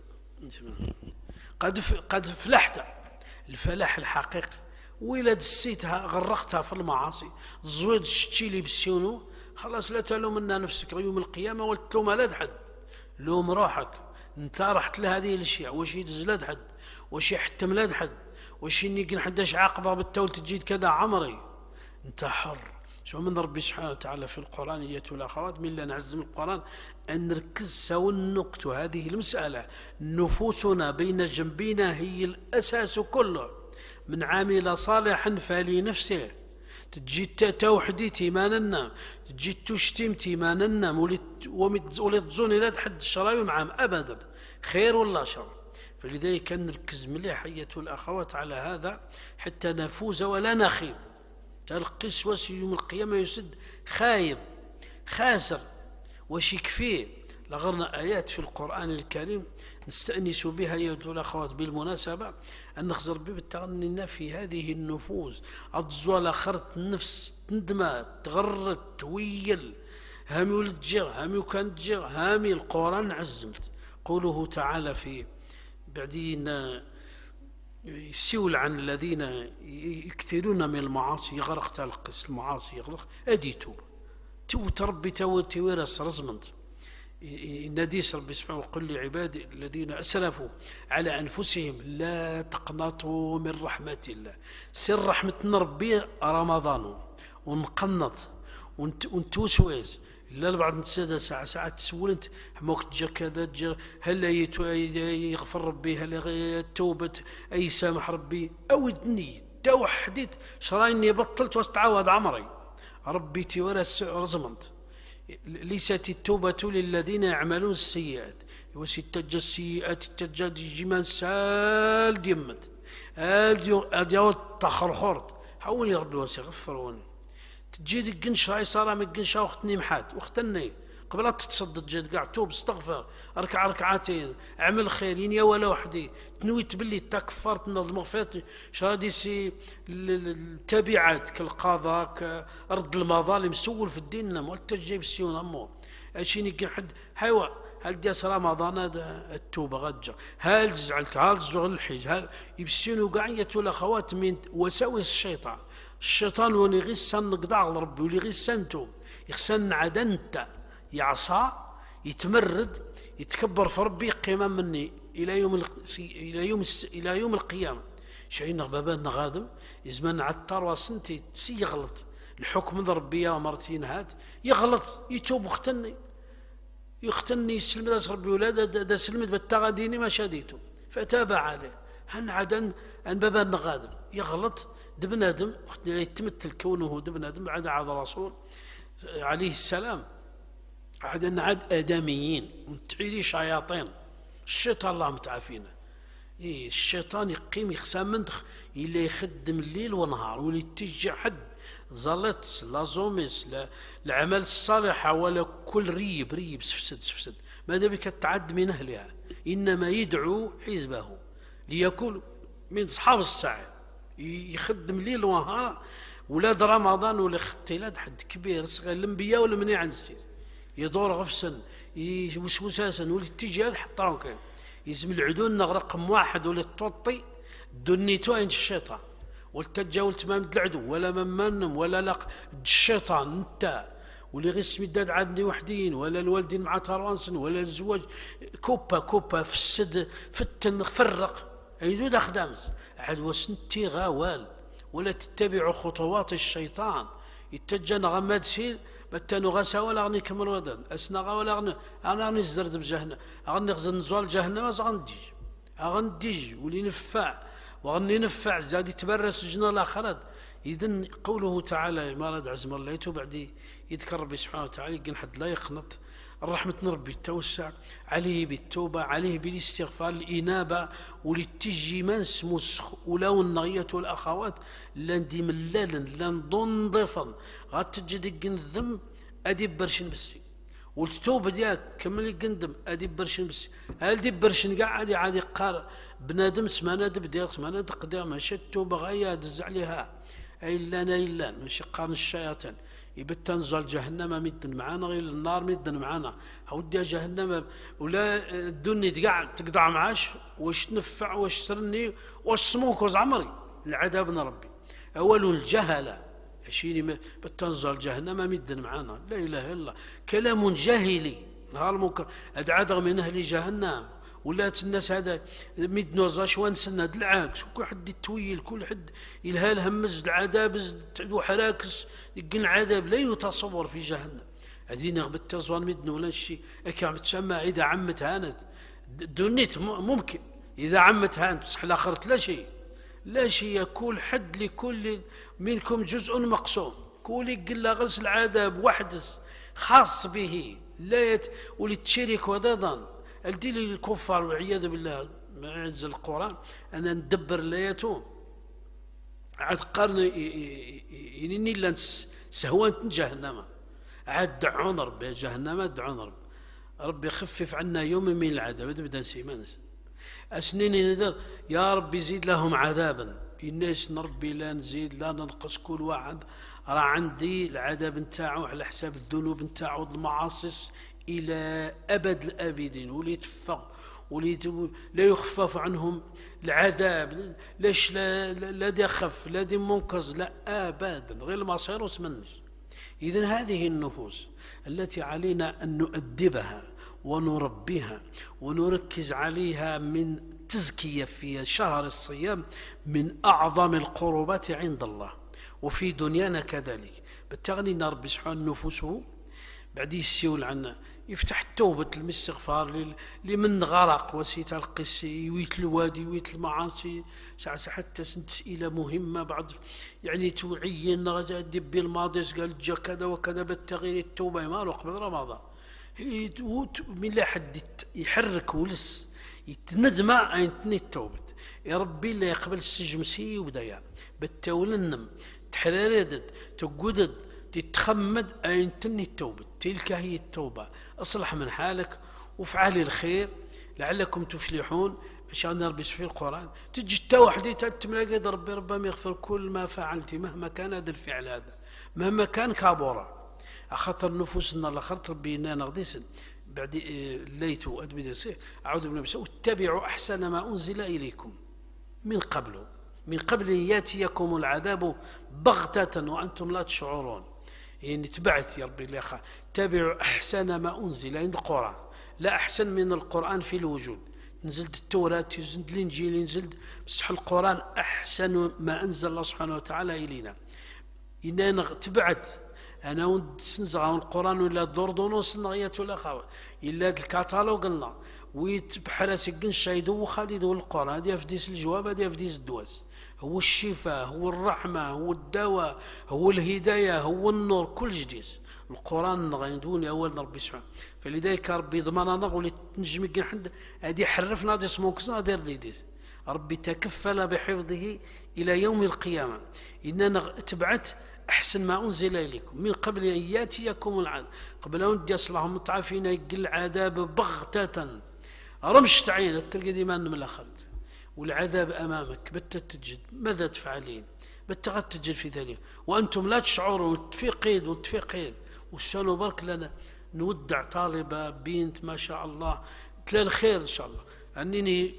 قد قد فلحت الفلاح الحقيقي. وإلا دسيتها غرقتها في المعاصي، زويد شتي اللي بسيونو، خلاص لا تلومنا نفسك يوم القيامة ولا تلوم لا حد، لوم روحك. انت رحت لهذه الاشياء، واش يدز لا حد، واش يحتم لا حد، واش نيقن حداش عاقبه بالتول تجيد كذا عمري. انت حر. شو من ربي سبحانه وتعالى في القرآن ايتها الاخوات، من لا نعز من القرآن ان نركز سوا النقطة هذه المسألة. نفوسنا بين جنبينا هي الاساس كله. من عامل صالحا فلنفسه. تجي توحدي تيماننا، تجي تشتم تيماننا، ولد تزوني لا تحد الشرايم عام ابدا، خير ولا شر. فلذلك نركز مليح ايتها الاخوات على هذا حتى نفوز ولا نخيب. تلقس واش يوم القيامة يسد خايب خاسر، واش يكفيه. لغرنا آيات في القرآن الكريم نستأنس بها أيها الأخوات. بالمناسبة أن نخزر بالتغنينا في هذه النفوس أتزوال خرت النفس تندمى تغرت تويل هامي ولد جير هامي وكانت جير هامي. القرآن عزمت قوله تعالى في بعدين يسول عن الذين يكثرون من المعاصي يغرق تلقس المعاصي يغرق أدي توب تو تربي تو تويرس رزمنت. ناديس ربي سبحانه وقل لعبادي الذين أسرفوا على أنفسهم لا تقنطوا من رحمة الله. سر رحمة ربي رمضان ونقنط ونتوسويز لا بعد نتسادى ساعة ساعة تسول انت حموك تجا كذا تجا هلا يغفر ربي هلا توبة أي سامح ربي أو دني توحديت شرايني بطلت واستعاوض عمري ربي تورس رزمنت. ليست التوبة للذين يعملون السيئات وستجا السيئات تجا جمان سال ديمت اديو تخرخرت حاول يردوا يغفرون. تجي دقنش هاي صار من قنشا وختني محات وختني قبل تتصدد جد قاعد توب استغفر اركع ركعتين اعمل خير يا ولا وحدي تنويت باللي تكفرت من المغفرة شادي سي التبعات كالقضاء كرد المظالم سول في الدين ما قلت جايب سيون امور اشي نقن حد حيوا هل جاس رمضان التوبه غجر هل زعلك هل زغل الحج هل يبسينوا قاعية الاخوات من وساوس الشيطان. الشيطان وني غير سن نقضع ربي ولي غير سنتو يخسن عدنت يعصى يتمرد يتكبر في ربي قيما مني الى يوم ال... الى يوم الس... الى يوم القيامه. شعينا بابان غادم يزمن عطار وسنتي تسي يغلط الحكم ذا ربي يا مرتين هات يغلط يتوب وختني يختني يسلم ذا ربي ولاده دا سلمت بالتغاديني ما شاديته فتاب عليه هن عدن ان بابان غادم يغلط دبن ادم يتمثل كونه دبن ادم بعد عاد الرسول عليه السلام عاد ان عاد ادميين وتعيدي شياطين. الشيطان الله متعافينا. إيه الشيطان يقيم يخسام مندخ الا يخدم الليل ونهار واللي تجي حد زلط لا زوميس لا العمل الصالحه ولا كل ريب ريب سفسد سفسد ماذا بك تعد من اهلها انما يدعو حزبه ليكون من اصحاب السعي يخدم ليل ونهار. ولاد رمضان ولا اختلاط حد كبير صغير الانبياء ولا مني عن السير يدور غفسن يوسوساسا ولا تيجي حطاهم كان يسمي العدون رقم واحد ولا توطي دنيتو عند الشيطان والتجاول تمام العدو ولا من منهم ولا لق الشيطان انت واللي غير سمي داد عندي وحدين ولا الوالدين مع تروانسن ولا الزواج كوبا كوبا في السد فتن فرق عيدود اخدامس عاد وسنتي غوال ولا تتبعوا خطوات الشيطان يتجن غماد سير بتانو غسا ولا غني كمل ودن اسنا ولا غني انا غني زرد بجهنم غني غزن زوال جهنم غندي غنديج ولي نفع وغني نفع زاد يتبرس جنا الاخرات. اذن قوله تعالى ما رد عزم الله يتوب بعد يذكر ربي سبحانه وتعالى يقن حد لا يقنط الرحمة ربي التوسع عليه بالتوبة عليه بالاستغفار الإنابة ولتجي منس مسخ ولو النغية والأخوات لن دي ملالا لن ضنضفا غاد تجي الذنب أدي برشن بسي والتوبة ديالك كمل قندم أدي برشن بسي هل دي برشن قاعد عادي قار بنادم سما نادب ديالك سما نادق ديالك ماشي التوبة غاية دز عليها إلا أنا إلا من شقان الشياطين يبت تنزل جهنم مدن معانا غير النار مدن معانا هودي جهنم ولا الدنيا تقع تقطع معاش واش تنفع واش ترني واش سموك واش عمري العذاب من ربي أول الجهلة شيني بتنزل جهنم مدن معانا لا إله إلا الله كلام جاهلي نهار المنكر أدعى من أهل جهنم ولات الناس هذا مدنو زاشوان سنة العكس كل حد يتويل كل حد يلها الهمز العذاب وحراكس يقن عذاب لا يتصور في جهنم هذين غبت تزوان مدنو ولا شيء أكا تسمى إذا عمت هانت دونيت ممكن إذا عمت هانت صح الآخرت لا شيء لا شيء كل حد لكل منكم جزء مقسوم كل يقل غرس العذاب وحدس خاص به لا يت ولتشرك ودادا الدين للكفار والعياذ بالله ما ينزل القرآن أنا ندبر الآياتهم عاد قرن ينني لان سهوان جهنم عاد دعون ربي جهنم دعون ربي ربي يخفف عنا يوم من العذاب بدأ سيمان أسنين ندر يا ربي زيد لهم عذابا الناس نربي لا نزيد لا ننقص كل واحد راه عندي العذاب نتاعو على حساب الذنوب نتاعو المعاصي إلى أبد الآبدين وليتفق وليت لا يخفف عنهم العذاب ليش لا لا دي خف لا دي منقذ لا أبدا غير المصير وتمنش إذن هذه النفوس التي علينا أن نؤدبها ونربيها ونركز عليها من تزكية في شهر الصيام من أعظم القربات عند الله وفي دنيانا كذلك بالتغني ربي سبحانه نفوسه بعد يسيول عنا يفتح التوبة الاستغفار لمن غرق وسيت القسي ويت الوادي ويت المعاصي ساعة حتى أسئلة مهمة بعد يعني توعين دبي الماضي قال جا كذا وكذا بالتغيير التوبة ما له قبل رمضان من لا حد يحرك ولس يتندم أين تني التوبة يا ربي لا يقبل السجمسي وبدايا بالتولنم تحرردد تقودد تتخمد أين تني التوبة تلك هي التوبة أصلح من حالك وافعل الخير لعلكم تفلحون عشان ربي في القرآن تجي التوحدي تتملاقي ربي ربما يغفر كل ما فعلت مهما كان هذا الفعل هذا مهما كان كابورا أخطر نفوسنا لخرت ربينا نغديسن بعد الليت وأدبي أعوذ بالله بسوء اتبعوا أحسن ما أنزل إليكم من قبله من قبل أن ياتيكم العذاب بغتة وأنتم لا تشعرون يعني تبعت يا ربي الأخ تابعوا أحسن ما أنزل عند القرآن لا أحسن من القرآن في الوجود نزلت التوراة نزلت الإنجيل نزلت بصح القرآن أحسن ما أنزل الله سبحانه وتعالى إلينا إننا تبعت أنا ونسنزغ القرآن ولا دوردونوس نغيات ولا خاوة إلا الكاتالوج لنا ويتبحر سجن شايدو وخالد القرآن هذه أفديس الجواب هذه أفديس الدواس هو الشفاء هو الرحمة هو الدواء هو الهداية هو النور كل جديد القرآن غيدوني أول ربي سبحانه فلذلك ربي ضمنا نغولي تنجم يقين حد هذه حرفنا دي سموكسنا دير ديديس ربي تكفل بحفظه إلى يوم القيامة إننا تبعت أحسن ما أنزل إليكم من قبل أن ياتيكم العذاب قبل أن يصلهم متعافين يقل العذاب بغتة رمش تعين تلقى ديما من الأخرت والعذاب أمامك بتتجد ماذا تفعلين بتغتجد في ذلك وأنتم لا تشعرون تفيقيد وتفيقيد وشانو برك لنا نودع طالبة بنت ما شاء الله تلا الخير إن شاء الله أنني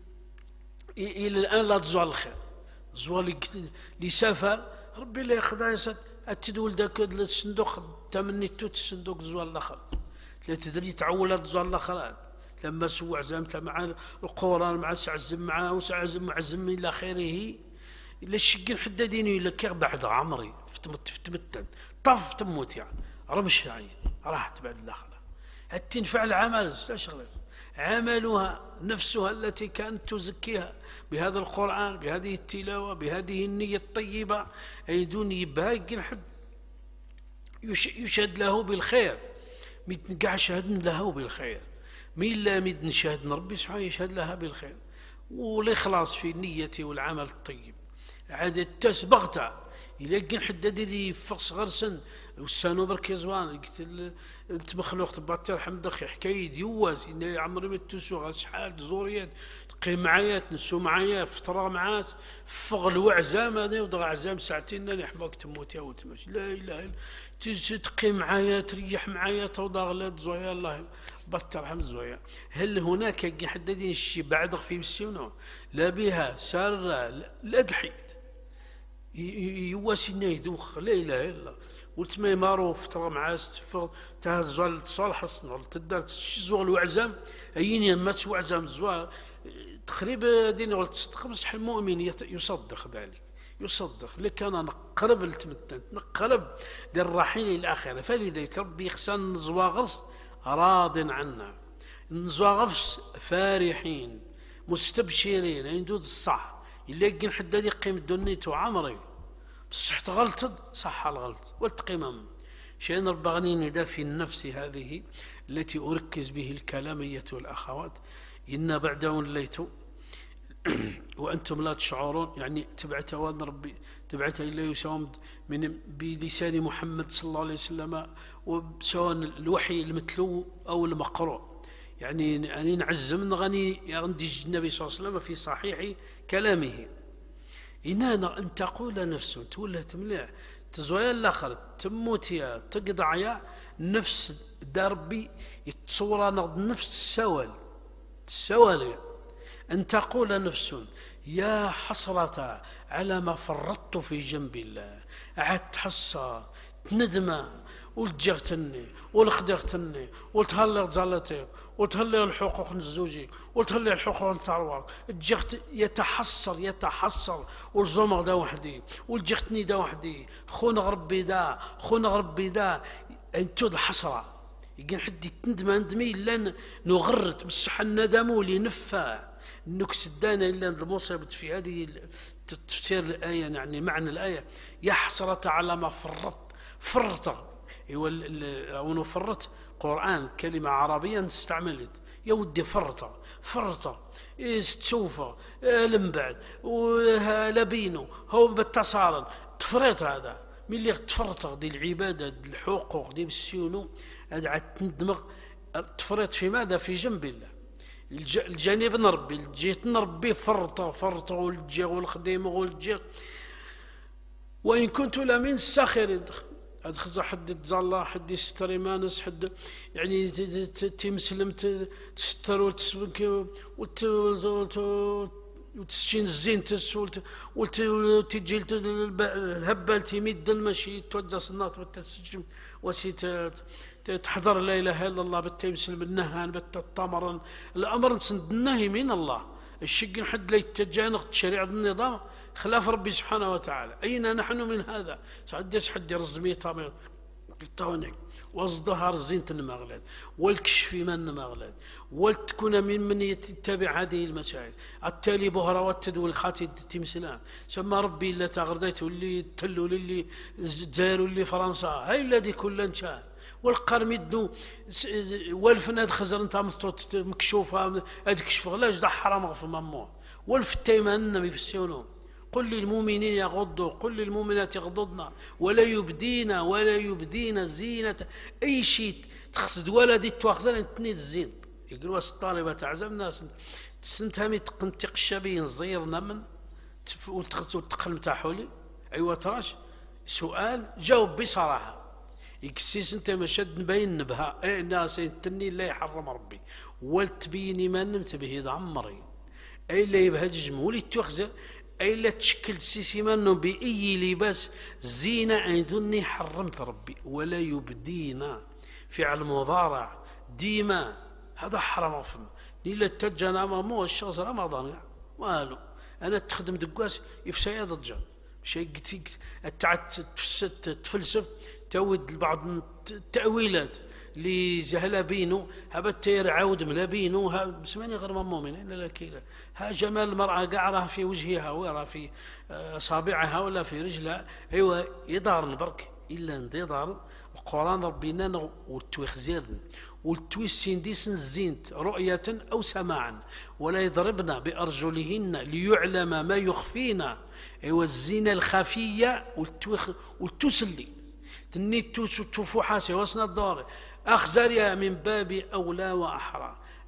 إلى الآن لا تزوال الخير زوال لسافر ربي لا ياخذها يسد التدول ذاك الصندوق تمني توت الصندوق زوال الآخر لا تدري تعولت زوال الآخر لما سوى عزمت مع القرآن مع سعزم معاه وسعزم معزم إلى آخره إلا الشقين حداديني إلا كيغ بعد عمري فتمت فتمت طف تموت يعني رمش يعني راحت بعد الآخرة تنفع العمل لا شغله عملها نفسها التي كانت تزكيها بهذا القرآن بهذه التلاوة بهذه النية الطيبة أي دون يبهاق حد يشهد له بالخير متنقع شهد له بالخير مين لا مد نشهد ربي سبحانه يشهد لها بالخير والإخلاص في النية والعمل الطيب عاد التسبغتا يلقن حداد لي فقس غرسن والسانو برك يزوان قلت تمخلوق تبعت ترحم دخي حكاية ديواز إن عمري ما تسوغ شحال زوريات تقيم معايا تنسو معايا فترة معاه فغ الوعزام هذا ودغ عزام ساعتين اللي حباك تموت يا وتمش لا اله الا تجي تقيم معايا تريح معايا توضا لا زويا الله بطل حمد زويا. هل هناك حددين الشيء بعد في مسيونو لا بها سار لا دحيت يواسينا يدوخ لا اله الا الله قلت ما يمارو فترة معاه تفغ تهزول صالح الصنع تدار تشزوغ الوعزام ايين ما توعزام زوا تقريبا ديني قلت خمس المؤمن يصدق ذلك يصدق لك انا نقرب لتمتنت نقرب للرحيل الى الاخره. فلذلك ربي يخسن نزواغرس راض عنا نزواغرس فارحين مستبشرين عندود الصح اللي كن حداد يقيم دنيته عمري بصح تغلطد صح الغلط والتقيمم شيء ربغني ندى في النفس هذه التي اركز به الكلام ايتها الاخوات. إن بعد وليتوا وأنتم لا تشعرون يعني تبعت وان ربي تبعت إلا يساوم من بلسان محمد صلى الله عليه وسلم وسواء الوحي المتلو أو المقروء يعني أني نعزم غني عندي النبي صلى الله عليه وسلم في صحيح كلامه إننا أن تقول نفس تولى تملع تزويا الآخر تموت يا تقضع يا نفس دربي يتصور نفس السوال السوالي أن تقول نفس يا حسرة على ما فرطت في جنب الله عاد تحصى تندم ولتجغتني ولخدغتني ولتهلغ زالتي ولتهلغ الحقوق الزوجي ولتهلغ الحقوق الثروة تجغت يتحسر يتحسر والزمر دا وحدي ولجغتني دا وحدي خون ربي دا خون ربي دا انتو الحسرة يقول حد يتندم ندمي إلا نغرت بصح الندم ولي نفى نكس الدانا إلا المصيبة في هذه تفسير الآية يعني معنى الآية يا حسرة على ما فرط فرط أو فرط قرآن كلمة عربية استعملت يا ودي فرط فرط سوف لم بعد ولبينو هو بالتصارن تفريط هذا من اللي تفرط دي العبادة دي الحقوق دي السيونو عاد تندمغ تفرط في ماذا في جنب الله الجانب نربي الجهة نربي فرطة فرطة والجي والخديمة والجي وإن كنت لمن الساخر أدخل حد تزالله حد يستري مانس حد يعني تمسلم تستر وتسبك وتسجين الزين تسولت وتجي الهبة تمد المشي تودى صنات وتسجم وسيت تحضر لا اله الا الله بالتمسل بالنهان بالتطمر الامر نسندناه من الله الشق حد لا يتجانق شريعه النظام خلاف ربي سبحانه وتعالى. اين نحن من هذا؟ سعديس حد يرزمي طامي الطونك والظهر زينة المغلد والكشف من المغلد والتكون من من يتبع هذه المسائل التالي بهرة والتدول خاتي تمسلان سمى ربي إلا تغرديت واللي تلو للي زير واللي فرنسا هاي الذي كل انشاء والقرم يدنو والفناد خزر انت مكشوفة ادكشف غلاش دا حرام في ممو والفتيمان النبي في السيونو قل للمؤمنين يغضوا قل للمؤمنات يغضضن ولا يبدين ولا يبدين زينة أي شيء تخصد ولدي تواخزن تنيد الزين يقولوا الطالبة تعزم ناس تسنتهمي تقنتق الشبين زيرنا من وتقل متاع حولي أيوة تراش سؤال جاوب بصراحة يكسيس انت مشد نبين نبها اي ناس تني لا يحرم ربي والتبيني ما نمت به هذا عمري اي لا يبهج مولي تواخزن أي لا تشكل سيسي منه بأي لباس زينة عندني حرمت ربي ولا يبدينا فعل مضارع ديما هذا حرام أفهم إلا تجانا مو الشخص رمضان والو أنا تخدم دقاس يفسي ضجة شيء قلت التعت تفلسف تود بعض التأويلات اللي جهلا بينه هبا التير عود ملا بينه بسماني غير مؤمن الا لكيلا ها جمال المرأة قاع في وجهها ولا في اصابعها ولا في رجلها ايوا يدار البرك الا ندار القران ربنا والتويخزير والتويسين ديسن الزينت رؤية او سماعا ولا يضربن بارجلهن ليعلم ما يخفينا ايوا الزينة الخفية والتويخ والتسلي تني توفو حاسي واسنا الدار أخزريا من باب أولى وأحرى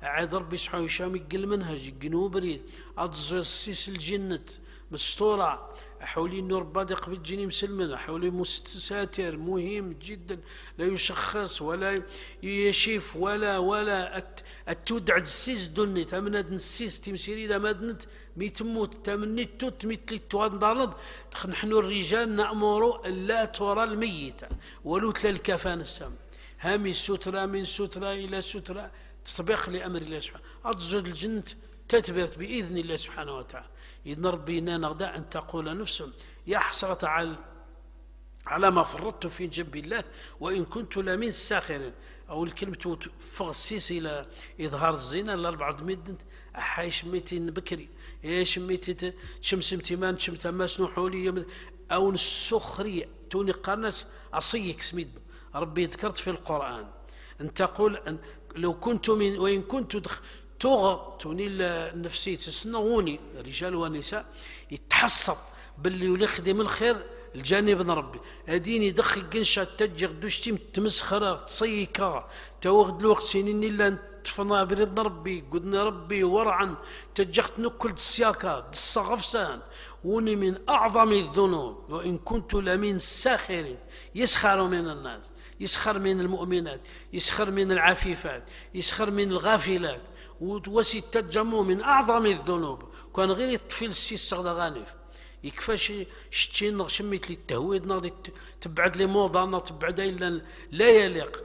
عاد ربي سبحانه وتعالى يقل منهج يقنو بريد أتزوج سيس الجنة مستورة حولي النور بادي قبل جيني مسلمنا حولي مستساتر مهم جدا لا يشخص ولا يشيف ولا ولا التودع السيس دوني تمند السيس تمسيري لا مدنت ميتموت تمني توت مثل التوان ضارد نحن الرجال نأمر لا ترى الميتة ولو تلا الكفان السم هامي سترة من سترة إلى سترة تطبيق لأمر الله سبحانه أتزود الجنة تتبرت بإذن الله سبحانه وتعالى إذن ربنا نغدى أن تقول نفس يا حسرة على على ما فرطت في جنب الله وإن كنت لمن الساخرين أو الكلمة فغسيس إلى إظهار الزنا الأربعة مدن أحاي شميتين بكري إيه شميتي شمس امتمان شمت ماس نحولي أو السخرية توني قرنت أصيك سميد ربي ذكرت في القرآن أن تقول أن لو كنت من وإن كنت تغ توني النفسية تسنغوني رجال ونساء يتحصر باللي يخدم الخير الجانب ربي اديني دخل قنشة تجغ دوشتي تمسخرة تصيكا توغد الوقت سنين الا تفنا بريد ربي قدنا ربي ورعا تجغت نكل السياكة الصغفسان وني من اعظم الذنوب وان كنت لمن الساخرين يسخر من الناس يسخر من المؤمنات يسخر من العفيفات يسخر من الغافلات وتوسي التجمع من اعظم الذنوب كان غير يطفي السيس غانف يكفاش شتين شميت لي التهويد ناضي تبعد لي موضه تبعد الا لا يليق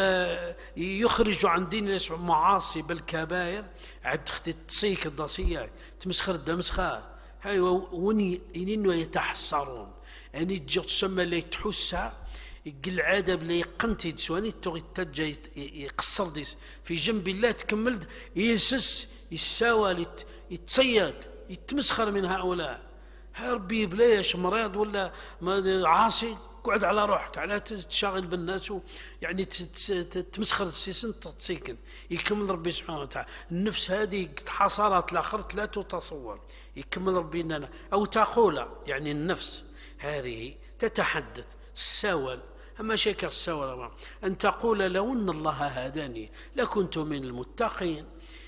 ويخرج عن دين الله معاصي بالكبائر عد اختي تصيك الداسيه تمسخر الدمسخه هاي وني انه يتحسرون اني تجي تسمى اللي تحسها يقل عاده بلا يقنتي سواني توغي تجا يقصر ديس في جنب الله تكملت يسس يساوى يتصيق يتمسخر من هؤلاء ربي بلاش مريض ولا عاصي قعد على روحك على تشاغل بالناس يعني تمسخر السيسن تسيكن يكمل ربي سبحانه وتعالى النفس هذه حصارات الاخر لا تتصور يكمل ربي لنا او تقول يعني النفس هذه تتحدث السوال اما شيك السوال ان تقول لو ان الله هداني لكنت من المتقين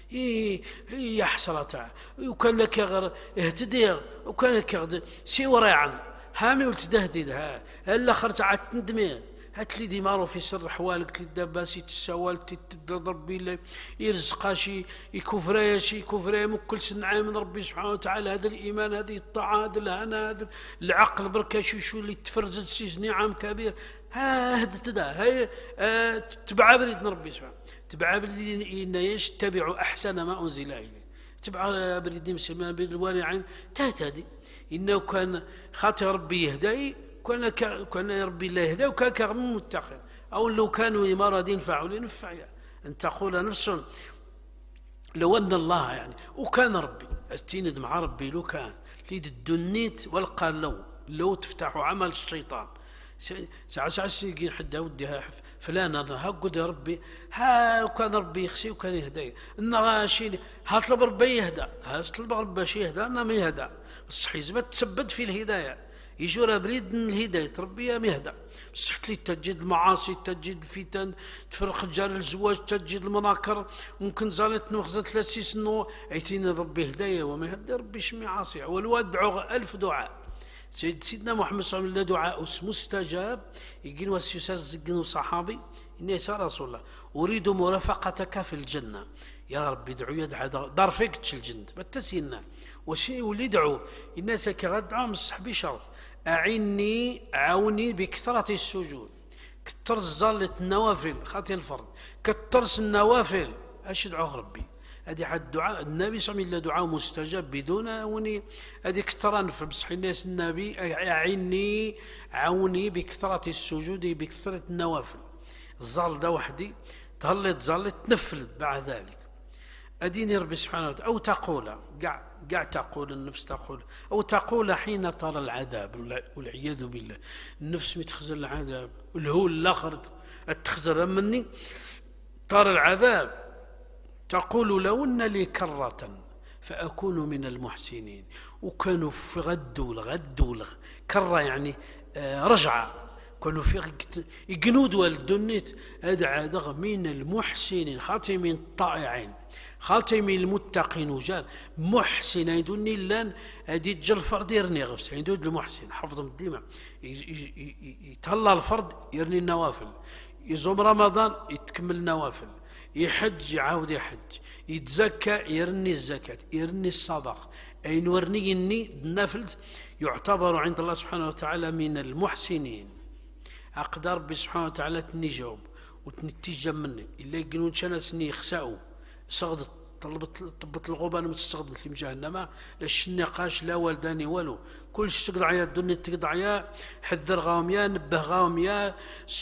يا حسرة وكان لك غير اهتدي وكان لك غير سي وريعا هامي ولتدهدد ها الا خرت عاد تندمي هات لي ديمارو في سر حوالك تلي داباسي تسوال تضرب بي يرزقها شي يكفرها شي يكفرها من كل سنعه من ربي سبحانه وتعالى هذا الايمان هذه الطاعه هذا الهنا هذا العقل بركه شو شو اللي تفرزت سي نعم كبير ها هدت دا هي آه تبع بريد ربي سبحانه تبع بريد إن يتبع أحسن ما أنزل إليه تبع بريد مسلمان بالوالعين تهتدي إنه كان خاطر ربي يهدي كان كان ربي الله يهدي وكان كغم متقين أو لو كانوا مرضين فعلوا ينفع أن تقول نفس لو أن الله يعني وكان ربي استند مع ربي لو كان ليد الدنيت والقال لو لو تفتحوا عمل الشيطان ساعة ساعة يجي حدا ودي فلان هذا هقول يا ربي ها وكان ربي يخسي وكان يهدي إنه شيء هطلب ربي يهدى هطلب ربي شيء يهدى أنا ما يهدى بس حيزبت تسبد في الهداية يجور بريد من الهداية ربي ما يهدى بس حتى لي تجد المعاصي تجد الفتن تفرق جار الزواج تجد المناكر ممكن زالت نخزة ثلاث سنو ايتين ربي هداية وما يهدى ربي شمي عاصي والواد دعو ألف دعاء سيد سيدنا محمد صلى الله عليه وسلم دعاء مستجاب يقول وسيساز زقن صحابي إني يا رسول الله أريد مرافقتك في الجنة يا رب ادعو يدعى دار فيك تشل الجنة بتسينا وشي ولي دعو الناس كغدعوا مصحبي شرط أعني عوني بكثرة السجود كتر الزالة النوافل خاطي الفرض كترس النوافل اش دعوه ربي هذه حد دعاء النبي صلى الله عليه وسلم دعاء مستجاب بدون وني هذه كثرا في بصح الناس النبي أعني عوني بكثرة السجود بكثرة النوافل الزال ده وحدي تهلت زالت تنفلت بعد ذلك أديني ربي سبحانه وتعالى أو تقول قاع قاع تقول النفس تقول أو تقول حين ترى العذاب والعياذ بالله النفس متخزن العذاب والهول الآخر تخزر مني ترى العذاب تقول لو أن لي كرة فأكون من المحسنين وكانوا في غد والغد والغ كرة يعني رجعة كانوا في يقنود والدنيت هذا عادة من المحسنين خاتمين الطائعين خاتمين المتقين وجال محسن يدني لان هذه تجل الفرد يرني غفس يدود المحسن حفظ الدماء يتهلا الفرد يرني النوافل يصوم رمضان يتكمل النوافل يحج يعاود يحج يتزكى يرني الزكاة يرني الصدق أي نورني إني النفل يعتبر عند الله سبحانه وتعالى من المحسنين أقدر ربي سبحانه وتعالى تنجاوب وتنتيجا مني إلا يقولون شانا سني يخسأوا صغدت طلبت طبت الغبان متستخدم في جهنم لاش النقاش لا والداني والو كل شيء تقطع يا الدنيا تقطع يا حذر غاهم يا نبه غاهم يا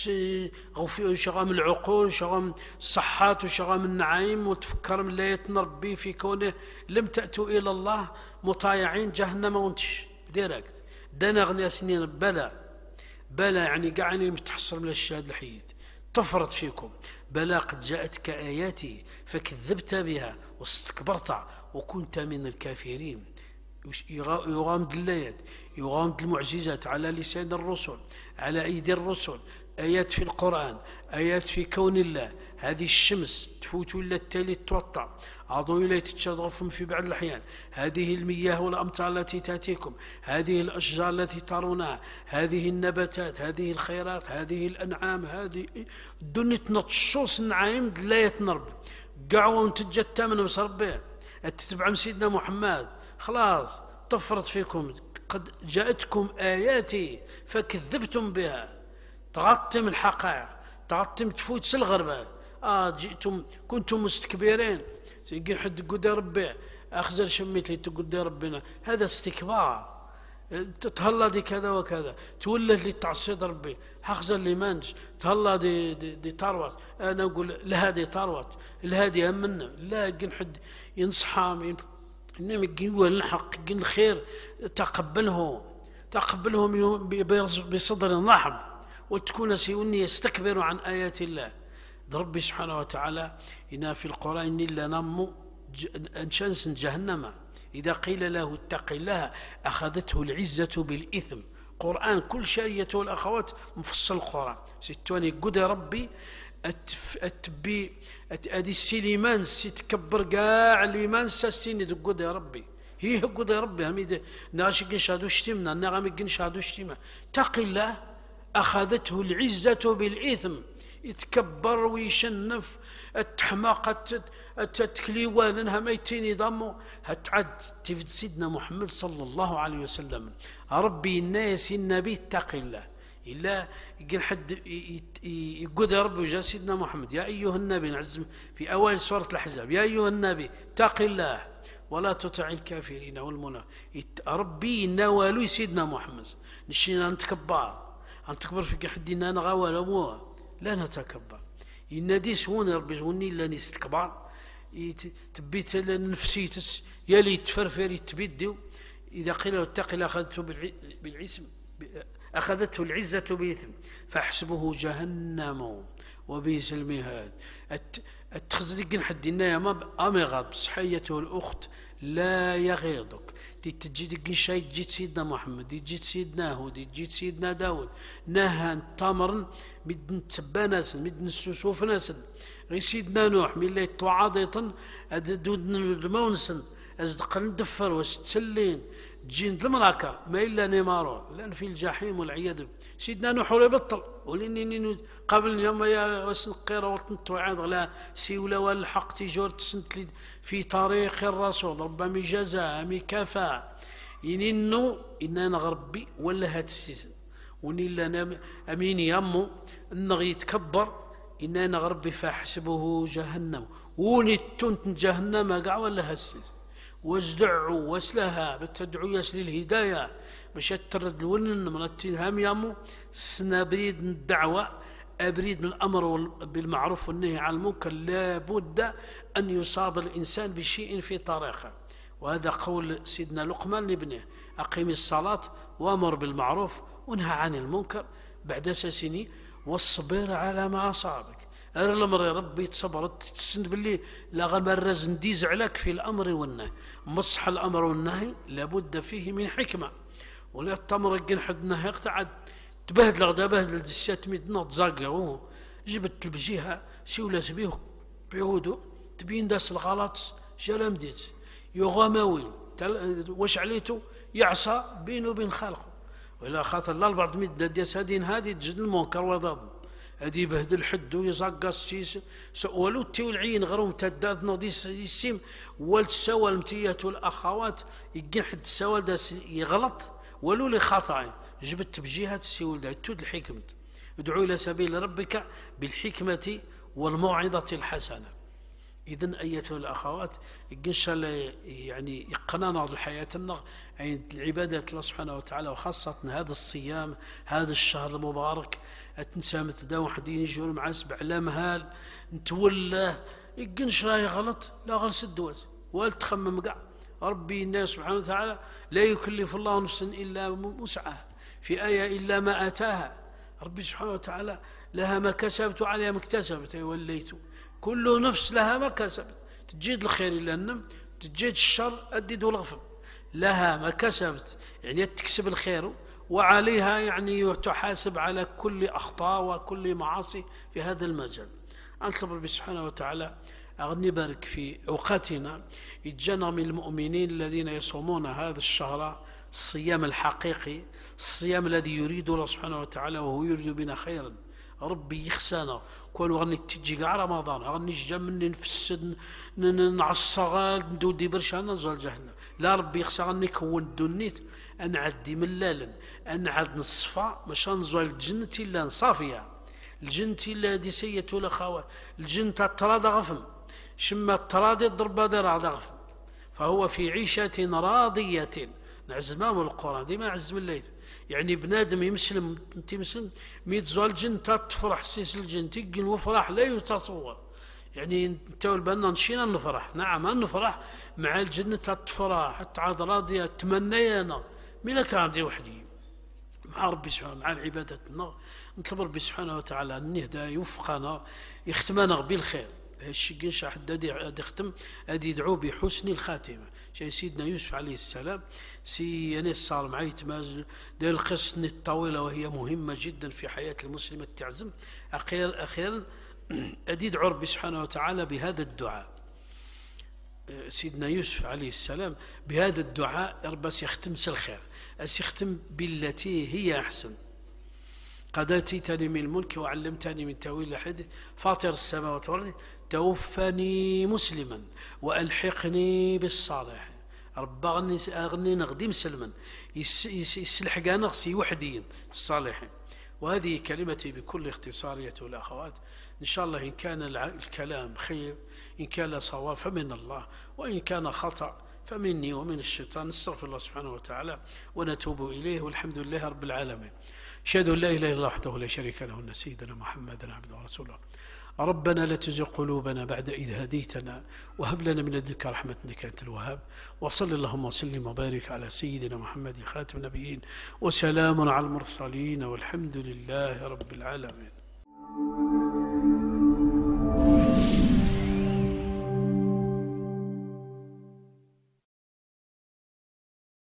غفي شغام العقول شغام الصحات وشغام النعيم وتفكر من لا يتنربي في كونه لم تأتوا إلى الله مطايعين جهنم وانتش ديركت دانا غنيا سنين بلا بلا يعني قاعني متحصل من الشهاد الحيد طفرت فيكم بلى قد جاءتك آياتي فكذبت بها واستكبرت وكنت من الكافرين يغامد الآيات يغامد المعجزات على لسان الرسل على أيدي الرسل آيات في القرآن آيات في كون الله هذه الشمس تفوت ولا التالي توطع عضو إلي تتشغفهم في بعض الأحيان هذه المياه والأمطار التي تأتيكم هذه الأشجار التي ترونها هذه النباتات هذه الخيرات هذه الأنعام هذه الدنيا تنطشوص النعيم لا يتنرب قعوة وتجتا من مصربين تتبع سيدنا محمد خلاص طفرت فيكم قد جاءتكم آياتي فكذبتم بها تغطم الحقائق تغطم تفوت سالغربان آه جئتم كنتم مستكبرين يقول حد قد ربي أخزر شميت لي تقول ربنا هذا استكبار تهلا دي كذا وكذا تولد لي تعصيد ربي أخزر لي منج تهلا دي, دي, دي تروت أنا أقول لهذه تروت لهذه أمنا لا يقول حد ينصحام إنما يقول الحق يقول الخير تقبله تقبلهم بصدر رحب وتكون سيوني يستكبر عن آيات الله ربي سبحانه وتعالى إن في القرآن إلا نمو أنشانس جهنم إذا قيل له اتق الله أخذته العزة بالإثم قرآن كل شيء الأخوات مفصل القرآن ستواني قد ربي أتبي أدي السليمان ستكبر قاع الإيمان ساسيني قد يا ربي هي قد يا ربي هم ناشق نشهدوا اشتمنا نغم نشهدوا اشتمنا اتق الله أخذته العزة بالإثم يتكبر ويشنف التحماق التكليوان انها ميتين يضموا هتعد تفد سيدنا محمد صلى الله عليه وسلم ربي الناس النبي اتق الله إلا يقول حد يقول يا رب وجاء سيدنا محمد يا أيها النبي نعزم في أوائل سورة الأحزاب يا أيها النبي اتق الله ولا تطع الكافرين والمنافقين ربي نوالي سيدنا محمد نشينا نتكبر نتكبر في حدنا أنا غوال أبوه لا نتكبر ينادي سون ربي سوني لا نستكبر تبيت نفسيتس يلي تفرفر يتبدو إذا قيل اتق الله أخذته بالعزم أخذته العزة بالإثم فاحسبه جهنم وبئس المهاد التخزدق حد النايا ما أمغض صحيته الأخت لا يغيظك تجي دق شيء جيت سيدنا محمد جيت سيدنا هود جيت سيدنا داود نهى تمر مد تبا ناس مد السوسوف ناس غير سيدنا نوح من اللي توعاضيطن دود المونسن أزدق ندفر وستسلين جين المراكة ما إلا نيمارون لأن في الجحيم والعياذ سيدنا نوح ولا يبطل ولين قبل يوم يا وسن قيرة وطنت وعاد لا سيولا والحق تيجور تسنت في طريق الرسول ربما جزاء مكافأة إنه إننا غربي ولا هات السيسن ونلا أمين يمو إنه يتكبر إننا غربي فاحسبه جهنم ونتنت جهنم قع ولا هالسيسن وازدعوا واسلها بتدعو يس للهداية باش ترد الون من التهام يامو سنابريد الدعوة أبريد الأمر بالمعروف والنهي عن المنكر لابد أن يصاب الإنسان بشيء في طريقه وهذا قول سيدنا لقمان لابنه أقيم الصلاة وأمر بالمعروف ونهى عن المنكر بعد سنين والصبر على ما أصابك الأمر يا ربي تصبر تتسند باللي لا غمرز نديز عليك في الأمر والنهي مصح الأمر والنهي لابد فيه من حكمة ولا تمرق حد نهي اقتعد تبهدل غدا بهدل الساتميت نوض زاقا جبت البجيها سيولات بيه بيهودو تبين داس الغلط جرام ديت يغاموي واش عليتو يعصى بينه وبين خالقه ولا خاطر لا البعض مد ديس هادين هادي تجد المنكر وضاد هادي بهدل حد ويزقا السيس ولو تي العين غروم تداد نوض يسيم والت سوا المتيات والاخوات يقين حد السوا داس يغلط ولو لخطأ جبت بجهة السيول دا تود الحكمة ادعو إلى سبيل ربك بالحكمة والموعظة الحسنة. إذن أيتها الأخوات إن شاء الله يعني يقنانا حياتنا عند العبادات الله سبحانه وتعالى وخاصة هذا الصيام هذا الشهر المبارك أتنسى متداوم حدين يجور مع سبع لا مهال نتولاه إن راهي غلط لا غلس الدوات والتخمم قاع ربي الناس سبحانه وتعالى لا يكلف الله نفسا إلا وسعها في آية إلا ما آتاها ربي سبحانه وتعالى لها ما كسبت وعليها ما اكتسبت وليت كل نفس لها ما كسبت تجيد الخير إلا النم تجيد الشر أدد والغفر لها ما كسبت يعني تكسب الخير وعليها يعني تحاسب على كل أخطاء وكل معاصي في هذا المجال. أطلب ربي سبحانه وتعالى أغني بارك في أوقاتنا يتجنى من المؤمنين الذين يصومون هذا الشهر الصيام الحقيقي الصيام الذي يريد الله سبحانه وتعالى وهو يريد بنا خيرا. ربي يخسانا كون غني تجي كاع رمضان غني جا مني نفسد نعصغال ندودي برشا نزل جهنم لا ربي يخسى غني كون دنيت أنعدي ملالا أنعد نصفى مش نزول الجنة إلا نصافية الجنة إلا دي سيئة الأخوات الجنة تراد غفم شما التراد ضرب درع غفم فهو في عيشة راضية نعزمام القرآن ديما عزم الليل يعني بنادم يمسلم انت مسلم ميت زوال الجن تفرح سيس الجن تقن وفرح لا يتصور يعني انت والبنا نشينا نفرح نعم نفرح مع الجنة تفرح حتى عاد راضية تمنينا ملك عندي وحدي مع ربي سبحانه مع العبادة نطلب ربي سبحانه وتعالى أن يهدى يوفقنا يختمنا بالخير هالشي قنشا حد يختم أدي يدعو بحسن الخاتمة شيء سيدنا يوسف عليه السلام سي يعني صار معي تمازل دير القصة الطويلة وهي مهمة جدا في حياة المسلم التعزم أخيرا أخيرا أدي يدعو ربي سبحانه وتعالى بهذا الدعاء سيدنا يوسف عليه السلام بهذا الدعاء ربس يختم الخير أس يختم بالتي هي أحسن قد أتيتني من الملك وعلمتني من تأويل الأحاديث فاطر السماوات والأرض توفني مسلما وألحقني بالصالح رب أغني أغني نغدي مسلما يسلح نغسي وحدي الصالحين. وهذه كلمتي بكل اختصار يا الأخوات إن شاء الله إن كان الكلام خير إن كان صواب فمن الله وإن كان خطأ فمني ومن الشيطان نستغفر الله سبحانه وتعالى ونتوب إليه والحمد لله رب العالمين. أشهد أن لا إله إلا الله وحده لا شريك له أن سيدنا محمدا عبده ورسوله. ربنا لا تزغ قلوبنا بعد إذ هديتنا وهب لنا من لدنك رحمة إنك أنت الوهاب. وصل اللهم وسلم وبارك على سيدنا محمد خاتم النبيين وسلام على المرسلين والحمد لله رب العالمين.